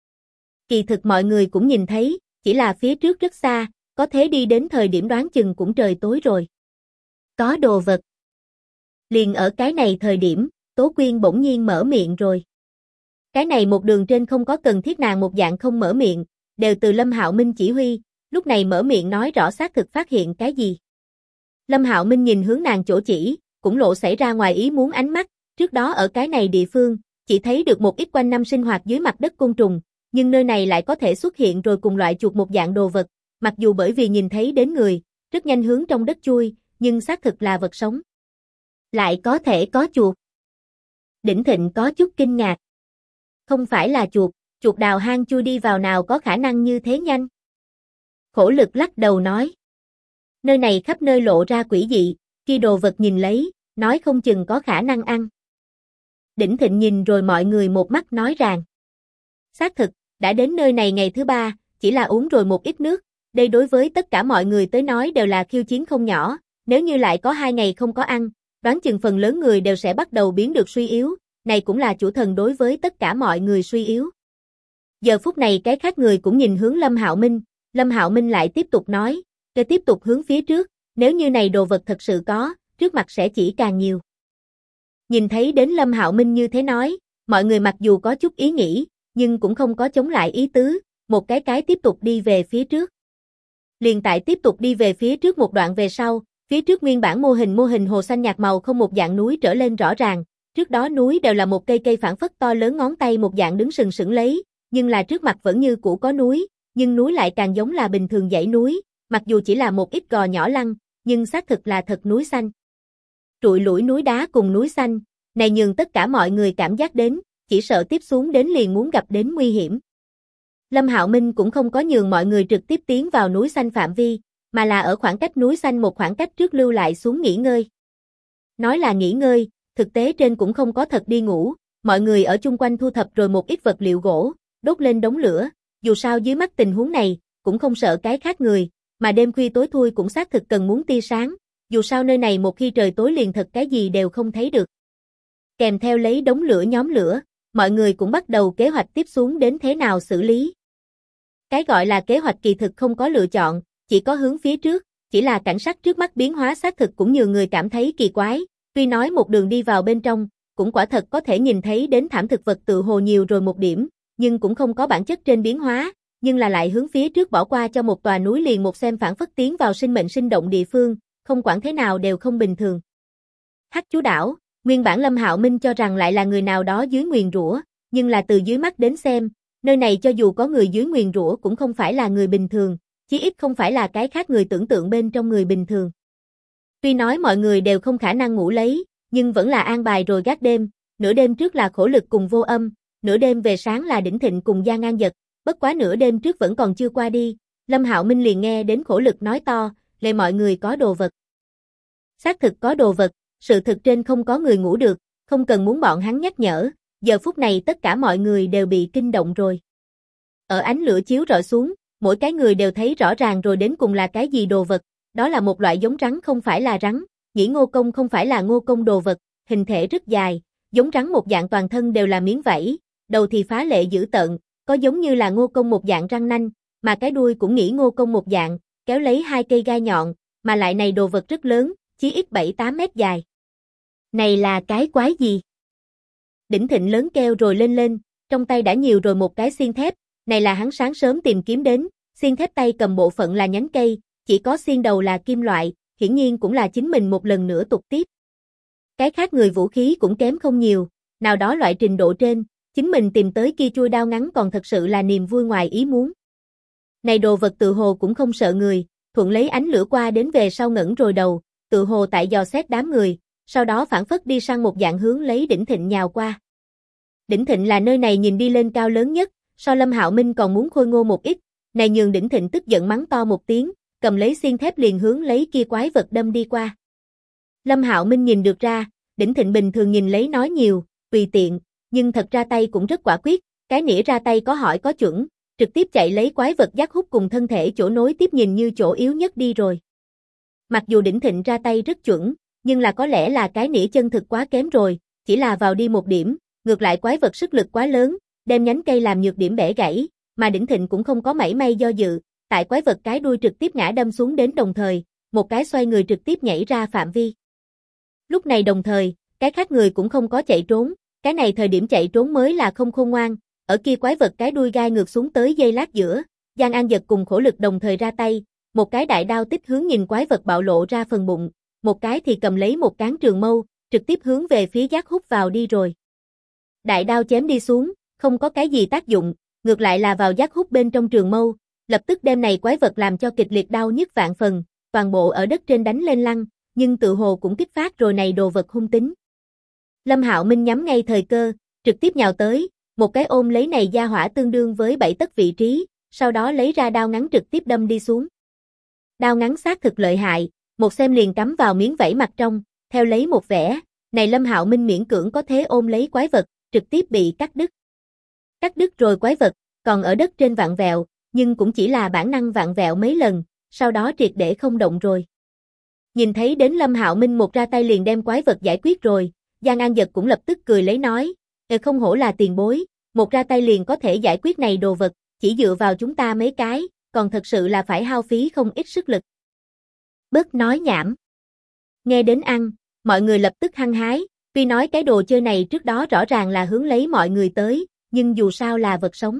Kỳ thực mọi người cũng nhìn thấy, chỉ là phía trước rất xa, có thế đi đến thời điểm đoán chừng cũng trời tối rồi. Có đồ vật. Liền ở cái này thời điểm, Tố Quyên bỗng nhiên mở miệng rồi. Cái này một đường trên không có cần thiết nàng một dạng không mở miệng, đều từ Lâm Hạo Minh chỉ huy, lúc này mở miệng nói rõ xác thực phát hiện cái gì. Lâm Hạo Minh nhìn hướng nàng chỗ chỉ, cũng lộ xảy ra ngoài ý muốn ánh mắt, trước đó ở cái này địa phương, chỉ thấy được một ít quanh năm sinh hoạt dưới mặt đất côn trùng, nhưng nơi này lại có thể xuất hiện rồi cùng loại chuột một dạng đồ vật, mặc dù bởi vì nhìn thấy đến người, rất nhanh hướng trong đất chui, nhưng xác thực là vật sống. Lại có thể có chuột. Đỉnh Thịnh có chút kinh ngạc. Không phải là chuột đào hang chui đi vào nào có khả năng như thế nhanh. Khổ Lực lắc đầu nói. Nơi này khắp nơi lộ ra quỷ dị, khi đồ vật nhìn lấy, nói không chừng có khả năng ăn. Đỉnh Thịnh nhìn rồi mọi người một mắt nói rằng. Xác thực, đã đến nơi này ngày thứ 3, chỉ là uống rồi một ít nước, đây đối với tất cả mọi người tới nói đều là khiêu chiến không nhỏ, nếu như lại có 2 ngày không có ăn, đoán chừng phần lớn người đều sẽ bắt đầu biến được suy yếu, này cũng là chủ thần đối với tất cả mọi người suy yếu. Giờ phút này cái khác người cũng nhìn hướng Lâm Hạo Minh, Lâm Hạo Minh lại tiếp tục nói, cứ tiếp tục hướng phía trước, nếu như này đồ vật thật sự có, trước mặt sẽ chỉ càng nhiều. Nhìn thấy đến Lâm Hạo Minh như thế nói, mọi người mặc dù có chút ý nghĩ, nhưng cũng không có chống lại ý tứ, một cái tiếp tục đi về phía trước. Liền tại tiếp tục đi về phía trước một đoạn về sau, phía trước nguyên bản mô hình hồ xanh nhạt màu không một dạng núi trở lên rõ ràng, trước đó núi đều là một cây phảng phất to lớn ngón tay một dạng đứng sừng sững lấy, nhưng là trước mặt vẫn như cũ có núi, nhưng núi lại càng giống là bình thường dãy núi, mặc dù chỉ là một ít gò nhỏ lăn, nhưng xác thực là thật núi xanh. Trụi lủi núi đá cùng núi xanh, này nhường tất cả mọi người cảm giác đến, chỉ sợ tiếp xuống đến liền muốn gặp đến nguy hiểm. Lâm Hạo Minh cũng không có nhường mọi người trực tiếp tiến vào núi xanh phạm vi, mà là ở khoảng cách núi xanh một khoảng cách trước lưu lại xuống nghỉ ngơi. Nói là nghỉ ngơi, thực tế trên cũng không có thật đi ngủ, mọi người ở chung quanh thu thập rồi một ít vật liệu gỗ, đốt lên đống lửa, dù sao dưới mắt tình huống này, cũng không sợ cái khác người, mà đêm khuya tối thui cũng xác thực cần muốn tia sáng, dù sao nơi này một khi trời tối liền thật cái gì đều không thấy được. Kèm theo lấy đống lửa nhóm lửa, mọi người cũng bắt đầu kế hoạch tiếp xuống đến thế nào xử lý. Cái gọi là kế hoạch kỳ thực không có lựa chọn, chỉ có hướng phía trước, chỉ là cảnh sắc trước mắt biến hóa xác thực cũng nhiều người cảm thấy kỳ quái, tuy nói một đường đi vào bên trong, cũng quả thật có thể nhìn thấy đến thảm thực vật tự hồ nhiều rồi một điểm, nhưng cũng không có bản chất trên biến hóa, nhưng là lại hướng phía trước bỏ qua cho một tòa núi liền một xem phản phất tiến vào sinh mệnh sinh động địa phương, không quản thế nào đều không bình thường. Hắc Chú Đảo, nguyên bản Lâm Hạo Minh cho rằng lại là người nào đó dưới nguyền rủa, nhưng là từ dưới mắt đến xem, nơi này cho dù có người dưới nguyền rủa cũng không phải là người bình thường, chí ít không phải là cái khác người tưởng tượng bên trong người bình thường. Tuy nói mọi người đều không khả năng ngủ lấy, nhưng vẫn là an bài rồi gác đêm, nửa đêm trước là Khổ Lực cùng Vô Âm, nửa đêm về sáng là Đỉnh Thịnh cùng Gia Ngang Giật, bất quá nửa đêm trước vẫn còn chưa qua đi, Lâm Hạo Minh liền nghe đến Khổ Lực nói to, lệ mọi người có đồ vật. Xác thực có đồ vật, sự thực trên không có người ngủ được, không cần muốn bọn hắn nhắc nhở, giờ phút này tất cả mọi người đều bị kinh động rồi. Ở ánh lửa chiếu rọi xuống, mỗi cái người đều thấy rõ ràng rồi đến cùng là cái gì đồ vật, đó là một loại giống rắn không phải là rắn, nhĩ ngô công không phải là ngô công đồ vật, hình thể rất dài, giống rắn một dạng toàn thân đều là miếng vảy, đầu thì phá lệ dữ tợn, có giống như là ngô công một dạng răng nanh, mà cái đuôi cũng nhĩ ngô công một dạng, kéo lấy 2 cây gai nhọn, mà lại này đồ vật rất lớn, chí ít 7-8 mét dài. Này là cái quái gì? Đỉnh Thịnh lớn kêu rồi lên, trong tay đã nhiều rồi một cái xiên thép, này là hắn sáng sớm tìm kiếm đến, xiên thép tay cầm bộ phận là nhánh cây, chỉ có xiên đầu là kim loại, hiển nhiên cũng là chính mình một lần nữa tục tiếp. Cái khác người vũ khí cũng kém không nhiều, nào đó loại trình độ trên, chính mình tìm tới kia chuôi đao ngắn còn thật sự là niềm vui ngoài ý muốn. Này đồ vật tự hồ cũng không sợ người, thuận lấy ánh lửa qua đến về sau ngẩng rồi đầu, tự hồ tại dò xét đám người, sau đó phản phất đi sang một dạng hướng lấy Đỉnh Thịnh nhào qua. Đỉnh Thịnh là nơi này nhìn đi lên cao lớn nhất, so Lâm Hạo Minh còn muốn khôi ngô một ít, này nhường Đỉnh Thịnh tức giận mắng to một tiếng, cầm lấy xiên thép liền hướng lấy kia quái vật đâm đi qua. Lâm Hạo Minh nhìn được ra, Đỉnh Thịnh bình thường nhìn lấy nói nhiều, tùy tiện, nhưng thật ra tay cũng rất quả quyết, cái nĩa ra tay có hỏi có chuẩn, trực tiếp chạy lấy quái vật giác hút cùng thân thể chỗ nối tiếp nhìn như chỗ yếu nhất đi rồi. Mặc dù Đỉnh Thịnh ra tay rất chuẩn, nhưng là có lẽ là cái nĩa chân thực quá kém rồi, chỉ là vào đi một điểm, ngược lại quái vật sức lực quá lớn, đem nhánh cây làm nhược điểm bẻ gãy, mà Đỉnh Thịnh cũng không có mảy may do dự, tại quái vật cái đuôi trực tiếp ngã đâm xuống đến đồng thời, một cái xoay người trực tiếp nhảy ra phạm vi. Lúc này đồng thời, cái khác người cũng không có chạy trốn, cái này thời điểm chạy trốn mới là không khôn ngoan, ở kia quái vật cái đuôi gai ngược xuống tới giây lát giữa, Giang An Giật cùng Khổ Lực đồng thời ra tay, một cái đại đao tích hướng nhìn quái vật bạo lộ ra phần bụng, một cái thì cầm lấy một cán trường mâu, trực tiếp hướng về phía giác hút vào đi rồi. Đại đao chém đi xuống, không có cái gì tác dụng, ngược lại là vào giác hút bên trong trường mâu, lập tức đem này quái vật làm cho kịch liệt đau nhức vạn phần, toàn bộ ở đất trên đánh lên lăn, nhưng tự hồ cũng kích phát rồi này đồ vật hung tính. Lâm Hạo Minh nhắm ngay thời cơ, trực tiếp nhào tới, một cái ôm lấy này gia hỏa tương đương với 7 tấc vị trí, sau đó lấy ra đao ngắn trực tiếp đâm đi xuống. Đao ngắn xác thực lợi hại, một xem liền cắm vào miếng vảy mặt trong, theo lấy một vẻ, này Lâm Hạo Minh miễn cưỡng có thế ôm lấy quái vật, trực tiếp bị cắt đứt. Cắt đứt rồi quái vật, còn ở đất trên vặn vẹo, nhưng cũng chỉ là bản năng vặn vẹo mấy lần, sau đó triệt để không động rồi. Nhìn thấy đến Lâm Hạo Minh một ra tay liền đem quái vật giải quyết rồi, Giang An Dật cũng lập tức cười lấy nói, không hổ là tiền bối, một ra tay liền có thể giải quyết này đồ vật, chỉ dựa vào chúng ta mấy cái, còn thật sự là phải hao phí không ít sức lực. Bớt nói nhảm. Nghe đến ăn, mọi người lập tức hăng hái, tuy nói cái đồ chơi này trước đó rõ ràng là hướng lấy mọi người tới, nhưng dù sao là vật sống.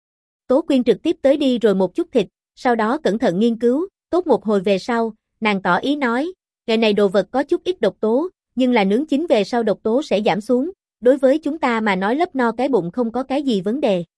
Tố Quyên trực tiếp tới đi rồi một chút thịt, sau đó cẩn thận nghiên cứu, tốt một hồi về sau, nàng tỏ ý nói, ngày này đồ vật có chút ít độc tố, nhưng là nướng chín về sau độc tố sẽ giảm xuống, đối với chúng ta mà nói lấp no cái bụng không có cái gì vấn đề.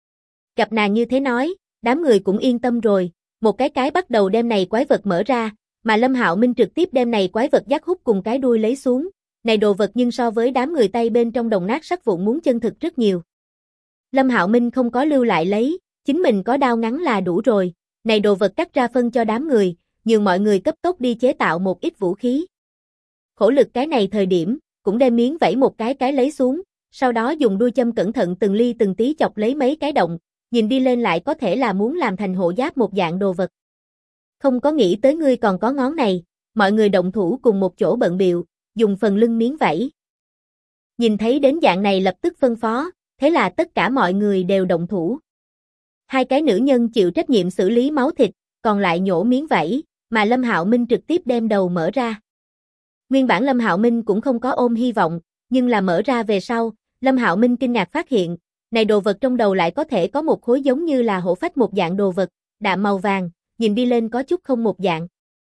Gặp nàng như thế nói, đám người cũng yên tâm rồi, một cái bắt đầu đem này quái vật mở ra, mà Lâm Hạo Minh trực tiếp đem này quái vật dắt hút cùng cái đuôi lấy xuống, này đồ vật nhưng so với đám người tay bên trong đồng nát sắt vụn muốn chân thực rất nhiều. Lâm Hạo Minh không có lưu lại lấy, chính mình có đao ngắn là đủ rồi, này đồ vật cắt ra phân cho đám người, nhường mọi người cấp tốc đi chế tạo một ít vũ khí. Khổ lực cái này thời điểm, cũng đem miếng vảy một cái lấy xuống, sau đó dùng đuôi châm cẩn thận từng ly từng tí chọc lấy mấy cái động, nhìn đi lên lại có thể là muốn làm thành hộ giáp một dạng đồ vật. Không có nghĩ tới ngươi còn có ngón này, mọi người động thủ cùng một chỗ bận bịu, dùng phần lưng miếng vảy. Nhìn thấy đến dạng này lập tức phân phó, thế là tất cả mọi người đều động thủ. Hai cái nữ nhân chịu trách nhiệm xử lý máu thịt, còn lại nhổ miếng vảy, mà Lâm Hạo Minh trực tiếp đem đầu mở ra. Nguyên bản Lâm Hạo Minh cũng không có ôm hy vọng, nhưng là mở ra về sau, Lâm Hạo Minh kinh ngạc phát hiện, này đồ vật trong đầu lại có thể có một khối giống như là hổ phách một dạng đồ vật, đạm màu vàng, nhìn đi lên có chút không một dạng.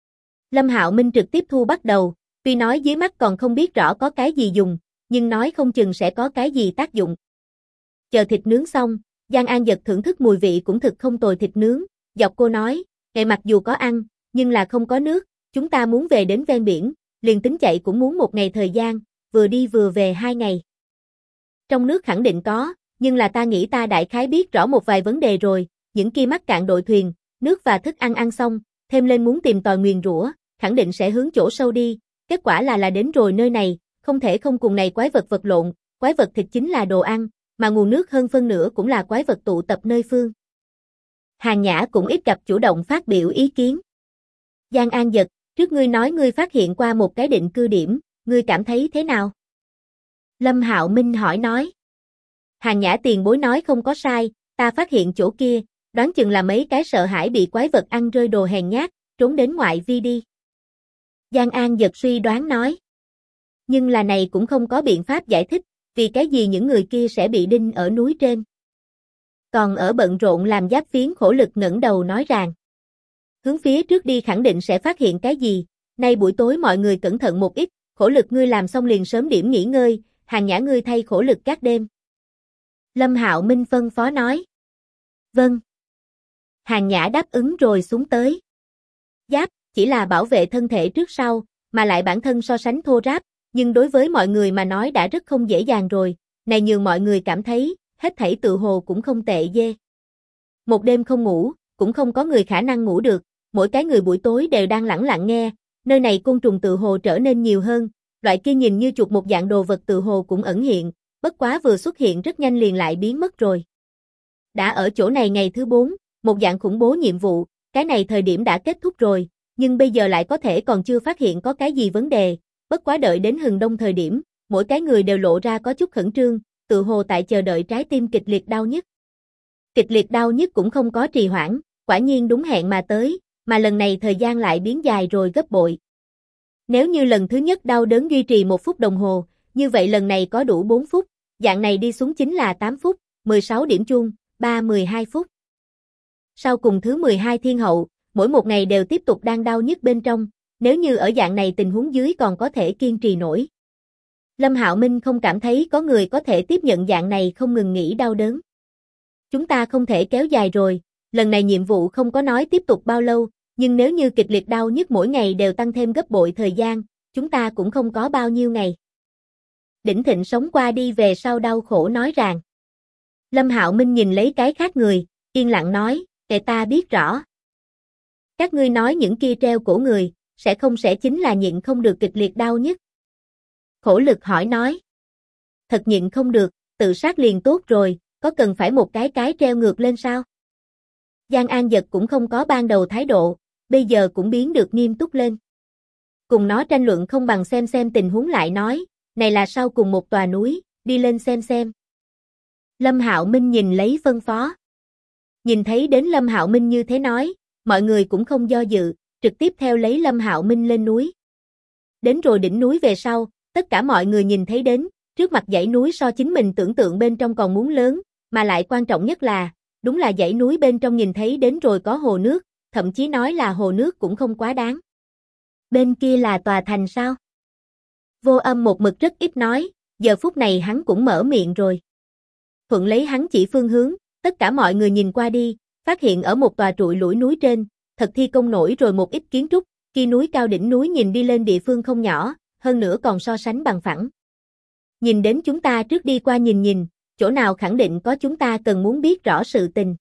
Lâm Hạo Minh trực tiếp thu bắt đầu, tuy nói dưới mắt còn không biết rõ có cái gì dùng, nhưng nói không chừng sẽ có cái gì tác dụng. Chờ thịt nướng xong, Giang An Dật thưởng thức mùi vị cũng thực không tồi thịt nướng, dọc cô nói, ngày mặc dù có ăn, nhưng là không có nước, chúng ta muốn về đến ven biển, liền tính chạy cũng muốn một ngày thời gian, vừa đi vừa về 2 ngày. Trong nước khẳng định có, nhưng là ta nghĩ ta đại khái biết rõ một vài vấn đề rồi, những kia mắc cạn đội thuyền, nước và thức ăn ăn xong, thêm lên muốn tìm tòi nguyền rủa, khẳng định sẽ hướng chỗ sâu đi, kết quả là đến rồi nơi này, không thể không cùng này quái vật vật lộn, quái vật thịt chính là đồ ăn, mà nguồn nước hơn phân nửa cũng là quái vật tụ tập nơi phương. Hàn Nhã cũng ít gặp chủ động phát biểu ý kiến. Giang An Dật, trước ngươi nói ngươi phát hiện qua một cái định cư điểm, ngươi cảm thấy thế nào? Lâm Hạo Minh hỏi nói. Hàn Nhã tiền bối nói không có sai, ta phát hiện chỗ kia, đoán chừng là mấy cái sợ hãi bị quái vật ăn rơi đồ hèn nhát, trốn đến ngoại vi đi. Giang An Dật suy đoán nói. Nhưng là này cũng không có biện pháp giải thích, vì cái gì những người kia sẽ bị đinh ở núi trên. Còn ở bận rộn làm giáp phiến khổ lực ngẩng đầu nói rằng, hướng phía trước đi khẳng định sẽ phát hiện cái gì, nay buổi tối mọi người cẩn thận một ít, khổ lực ngươi làm xong liền sớm điểm nghỉ ngơi, Hàn Nhã ngươi thay khổ lực các đêm. Lâm Hạo Minh phân phó nói. Vâng. Hàn Nhã đáp ứng rồi xuống tới. Giáp, chỉ là bảo vệ thân thể trước sau, mà lại bản thân so sánh thô ráp, nhưng đối với mọi người mà nói đã rất không dễ dàng rồi, này nhường mọi người cảm thấy, hết thảy tự hồ cũng không tệ dê. Một đêm không ngủ, cũng không có người khả năng ngủ được, mỗi cái người buổi tối đều đang lẳng lặng nghe, nơi này côn trùng tự hồ trở nên nhiều hơn, loại kia nhìn như chuột một dạng đồ vật tự hồ cũng ẩn hiện, bất quá vừa xuất hiện rất nhanh liền lại biến mất rồi. Đã ở chỗ này ngày thứ 4, một dạng khủng bố nhiệm vụ, cái này thời điểm đã kết thúc rồi, nhưng bây giờ lại có thể còn chưa phát hiện có cái gì vấn đề, bất quá đợi đến hừng đông thời điểm, mỗi cái người đều lộ ra có chút khẩn trương, tự hồ tại chờ đợi trái tim kịch liệt đau nhức. Kịch liệt đau nhức cũng không có trì hoãn, quả nhiên đúng hẹn mà tới, mà lần này thời gian lại biến dài rồi gấp bội. Nếu như lần thứ nhất đau đớn duy trì 1 phút đồng hồ, như vậy lần này có đủ 4 phút, dạng này đi xuống chính là 8 phút, 16 điểm chuông, 12 phút. Sau cùng thứ 12 thiên hậu, mỗi một ngày đều tiếp tục đang đau nhức bên trong, nếu như ở dạng này tình huống dưới còn có thể kiên trì nổi. Lâm Hạo Minh không cảm thấy có người có thể tiếp nhận dạng này không ngừng nghỉ đau đớn. Chúng ta không thể kéo dài rồi, lần này nhiệm vụ không có nói tiếp tục bao lâu, nhưng nếu như kịch liệt đau nhức mỗi ngày đều tăng thêm gấp bội thời gian, chúng ta cũng không có bao nhiêu ngày. Đỉnh Thịnh sống qua đi về sau đau khổ nói rằng. Lâm Hạo Minh nhìn lấy cái khác người, yên lặng nói, kệ ta biết rõ. Các ngươi nói những kia treo cổ người, sẽ chính là nhịn không được kịch liệt đau nhức, Khổ lực hỏi nói. Thật nhịn không được, tự sát liền tốt rồi, có cần phải một cái treo ngược lên sao? Giang An Dật cũng không có ban đầu thái độ, bây giờ cũng biến được nghiêm túc lên. Cùng nó tranh luận không bằng xem tình huống lại nói, này là sau cùng một tòa núi, đi lên xem. Lâm Hạo Minh nhìn lấy phân phó. Nhìn thấy đến Lâm Hạo Minh như thế nói, mọi người cũng không do dự, trực tiếp theo lấy Lâm Hạo Minh lên núi. Đến rồi đỉnh núi về sau, tất cả mọi người nhìn thấy đến, trước mặt dãy núi so chính mình tưởng tượng bên trong còn muốn lớn, mà lại quan trọng nhất là, đúng là dãy núi bên trong nhìn thấy đến rồi có hồ nước, thậm chí nói là hồ nước cũng không quá đáng. Bên kia là tòa thành sao? Vô Âm một mực rất ít nói, giờ phút này hắn cũng mở miệng rồi. Thuận lấy hắn chỉ phương hướng, tất cả mọi người nhìn qua đi, phát hiện ở một tòa trụi lủi núi trên, thật thi công nổi rồi một ít kiến trúc, kia núi cao đỉnh núi nhìn đi lên địa phương không nhỏ, hơn nữa còn so sánh bằng phẳng. Nhìn đến chúng ta trước đi qua nhìn, chỗ nào khẳng định có chúng ta cần muốn biết rõ sự tình.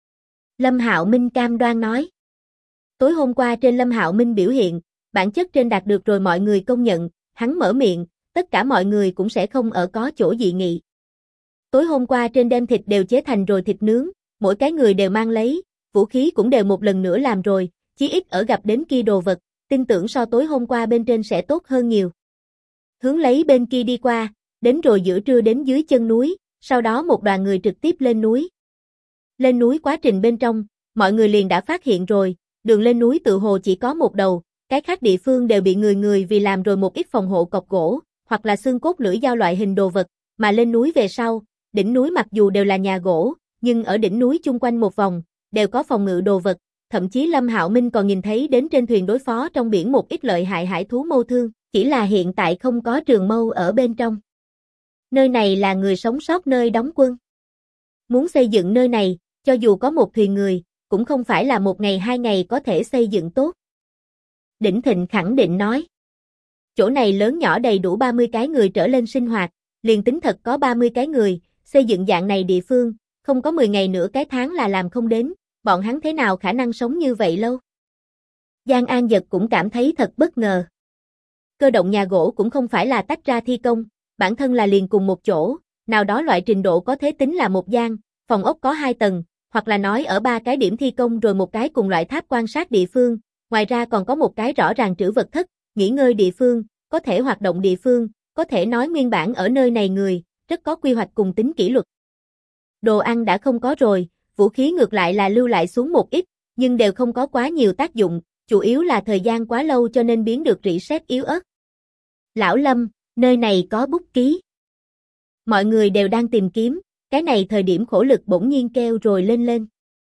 Lâm Hạo Minh cam đoan nói. Tối hôm qua trên Lâm Hạo Minh biểu hiện, bản chất trên đạt được rồi mọi người công nhận, hắn mở miệng, tất cả mọi người cũng sẽ không ở có chỗ dị nghị. Tối hôm qua trên đem thịt đều chế thành rồi thịt nướng, mỗi cái người đều mang lấy, vũ khí cũng đều một lần nữa làm rồi, chí ít ở gặp đến kia đồ vật, tin tưởng so tối hôm qua bên trên sẽ tốt hơn nhiều. Hướng lấy bên kia đi qua, đến rồi giữa trưa đến dưới chân núi, sau đó một đoàn người trực tiếp lên núi. Lên núi quá trình bên trong, mọi người liền đã phát hiện rồi, đường lên núi tự hồ chỉ có một đầu, cái khác địa phương đều bị người vì làm rồi một ít phòng hộ cọc gỗ, hoặc là xương cốt lưỡi dao loại hình đồ vật, mà lên núi về sau, đỉnh núi mặc dù đều là nhà gỗ, nhưng ở đỉnh núi chung quanh một vòng, đều có phòng ngự đồ vật, thậm chí Lâm Hạo Minh còn nhìn thấy đến trên thuyền đối phó trong biển một ít lợi hại hải thú mâu thương, chỉ là hiện tại không có trường mâu ở bên trong. Nơi này là người sống sót nơi đóng quân. Muốn xây dựng nơi này, cho dù có một thuyền người, cũng không phải là một ngày hai ngày có thể xây dựng tốt. Đỉnh Thịnh khẳng định nói. Chỗ này lớn nhỏ đầy đủ 30 cái người trở lên sinh hoạt, liền tính thật có 30 cái người, xây dựng dạng này địa phương, không có 10 ngày nửa cái tháng là làm không đến, bọn hắn thế nào khả năng sống như vậy lâu? Giang An Dật cũng cảm thấy thật bất ngờ. Cơ động nhà gỗ cũng không phải là tách ra thi công, bản thân là liền cùng một chỗ, nào đó loại trình độ có thể tính là một gian, phòng ốc có 2 tầng, hoặc là nói ở 3 cái điểm thi công rồi một cái cùng loại tháp quan sát địa phương, ngoài ra còn có một cái rõ ràng trữ vật thất, nghỉ ngơi địa phương, có thể hoạt động địa phương, có thể nói nguyên bản ở nơi này người, rất có quy hoạch cùng tính kỷ luật. Đồ ăn đã không có rồi, vũ khí ngược lại là lưu lại xuống một ít, nhưng đều không có quá nhiều tác dụng, chủ yếu là thời gian quá lâu cho nên biến được rỉ sét yếu ớt. Lão Lâm, nơi này có bút ký. Mọi người đều đang tìm kiếm, cái này thời điểm Khổ Lực bỗng nhiên kêu rồi lên.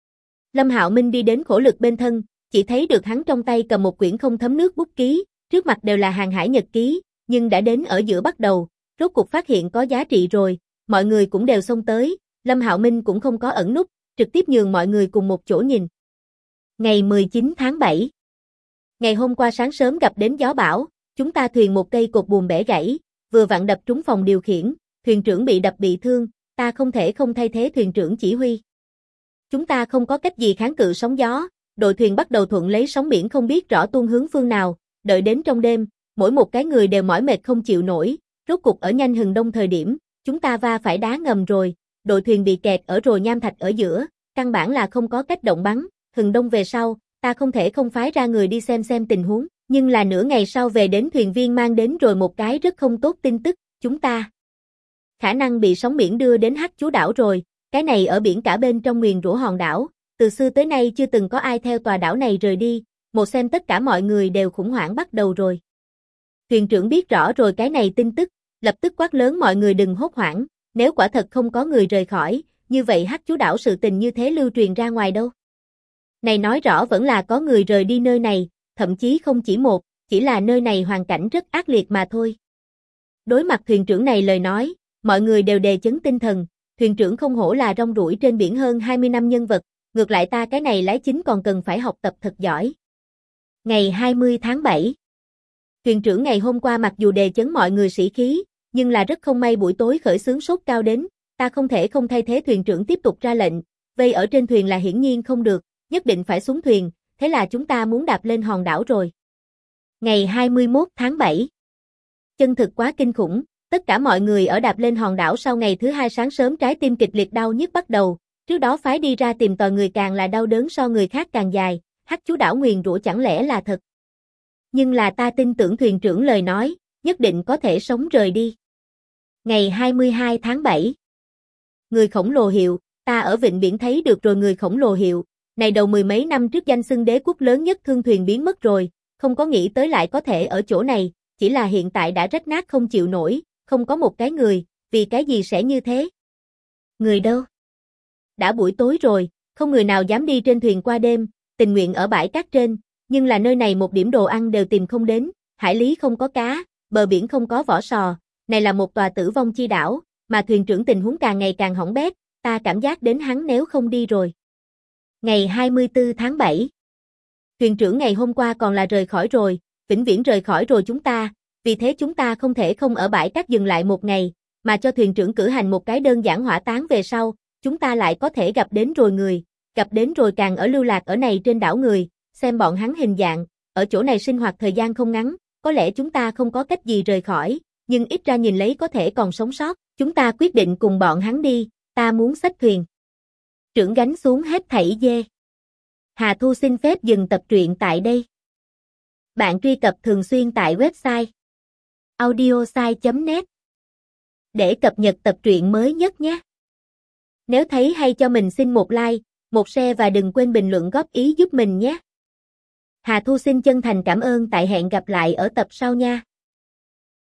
Lâm Hạo Minh đi đến Khổ Lực bên thân, chỉ thấy được hắn trong tay cầm một quyển không thấm nước bút ký, trước mặt đều là hàng hải nhật ký, nhưng đã đến ở giữa bắt đầu, rốt cuộc phát hiện có giá trị rồi, mọi người cũng đều xông tới, Lâm Hạo Minh cũng không có ẩn núp, trực tiếp nhường mọi người cùng một chỗ nhìn. Ngày 19 tháng 7. Ngày hôm qua sáng sớm gặp đến gió bão, chúng ta thuyền một cây cột buồm bẻ gãy, vừa vặn đập trúng phòng điều khiển, thuyền trưởng bị đập bị thương, ta không thể không thay thế thuyền trưởng chỉ huy. Chúng ta không có cách gì kháng cự sóng gió, đội thuyền bắt đầu thuận lấy sóng biển không biết rõ tuôn hướng phương nào, đợi đến trong đêm, mỗi một cái người đều mỏi mệt không chịu nổi, rốt cục ở nhanh hừng đông thời điểm, chúng ta va phải đá ngầm rồi, đội thuyền bị kẹt ở rồi nham thạch ở giữa, căn bản là không có cách động bắn, hừng đông về sau, ta không thể không phái ra người đi xem tình huống, nhưng là nửa ngày sau về đến thuyền viên mang đến rồi một cái rất không tốt tin tức, chúng ta khả năng bị sóng biển đưa đến Hắc Chú đảo rồi, cái này ở biển cả bên trong nguyền rủa hòn đảo, từ xưa tới nay chưa từng có ai theo tòa đảo này rời đi, một xem tất cả mọi người đều khủng hoảng bắt đầu rồi. Thuyền trưởng biết rõ rồi cái này tin tức, lập tức quát lớn mọi người đừng hốt hoảng, nếu quả thật không có người rời khỏi, như vậy Hắc Chú đảo sự tình như thế lưu truyền ra ngoài đâu. Này nói rõ vẫn là có người rời đi nơi này, thậm chí không chỉ một, chỉ là nơi này hoàn cảnh rất ác liệt mà thôi. Đối mặt thuyền trưởng này lời nói, mọi người đều đề chấn tinh thần, thuyền trưởng không hổ là rong ruổi trên biển hơn 20 năm nhân vật, ngược lại ta cái này lái chính còn cần phải học tập thật giỏi. Ngày 20 tháng 7. Thuyền trưởng ngày hôm qua mặc dù đề chấn mọi người sĩ khí, nhưng là rất không may buổi tối khởi xướng sốt cao đến, ta không thể không thay thế thuyền trưởng tiếp tục ra lệnh, vây ở trên thuyền là hiển nhiên không được, nhất định phải xuống thuyền, thế là chúng ta muốn đạp lên hòn đảo rồi. Ngày 21 tháng 7. Chân thực quá kinh khủng, tất cả mọi người ở đạp lên hòn đảo sau ngày thứ hai sáng sớm trái tim kịch liệt đau nhức bắt đầu, trước đó phái đi ra tìm tòi người càng là đau đớn so người khác càng dài, Hắc chú đảo nguyền rủa chẳng lẽ là thật. Nhưng là ta tin tưởng thuyền trưởng lời nói, nhất định có thể sống rời đi. Ngày 22 tháng 7. Người khổng lồ hiệu, ta ở vịnh biển thấy được rồi người khổng lồ hiệu, này đầu mười mấy năm trước danh xưng đế quốc lớn nhất thương thuyền biến mất rồi, không có nghĩ tới lại có thể ở chỗ này, chỉ là hiện tại đã rách nát không chịu nổi, không có một cái người, vì cái gì sẽ như thế? Người đâu? Đã buổi tối rồi, không người nào dám đi trên thuyền qua đêm, tình nguyện ở bãi cát trên, nhưng là nơi này một điểm đồ ăn đều tìm không đến, hải lý không có cá, bờ biển không có vỏ sò, này là một tòa tử vong chi đảo, mà thuyền trưởng tình huống càng ngày càng hỏng bét, ta cảm giác đến hắn nếu không đi rồi. Ngày 24 tháng 7. Thuyền trưởng ngày hôm qua còn là rời khỏi rồi, vĩnh viễn rời khỏi rồi chúng ta, vì thế chúng ta không thể không ở bãi cát dừng lại một ngày, mà cho thuyền trưởng cử hành một cái đơn giản hỏa táng về sau, chúng ta lại có thể gặp đến rồi người, gặp đến rồi càng ở lưu lạc ở này trên đảo người, xem bọn hắn hình dạng, ở chỗ này sinh hoạt thời gian không ngắn, có lẽ chúng ta không có cách gì rời khỏi, nhưng ít ra nhìn lấy có thể còn sống sót, chúng ta quyết định cùng bọn hắn đi, ta muốn xách thuyền. Trưởng gánh xuống hết thảy dê. Hà Thu xin phép dừng tập truyện tại đây. Bạn truy cập thường xuyên tại website audiosai.net để cập nhật tập truyện mới nhất nhé. Nếu thấy hay cho mình xin một like, một share và đừng quên bình luận góp ý giúp mình nhé. Hà Thu xin chân thành cảm ơn tại hẹn gặp lại ở tập sau nha.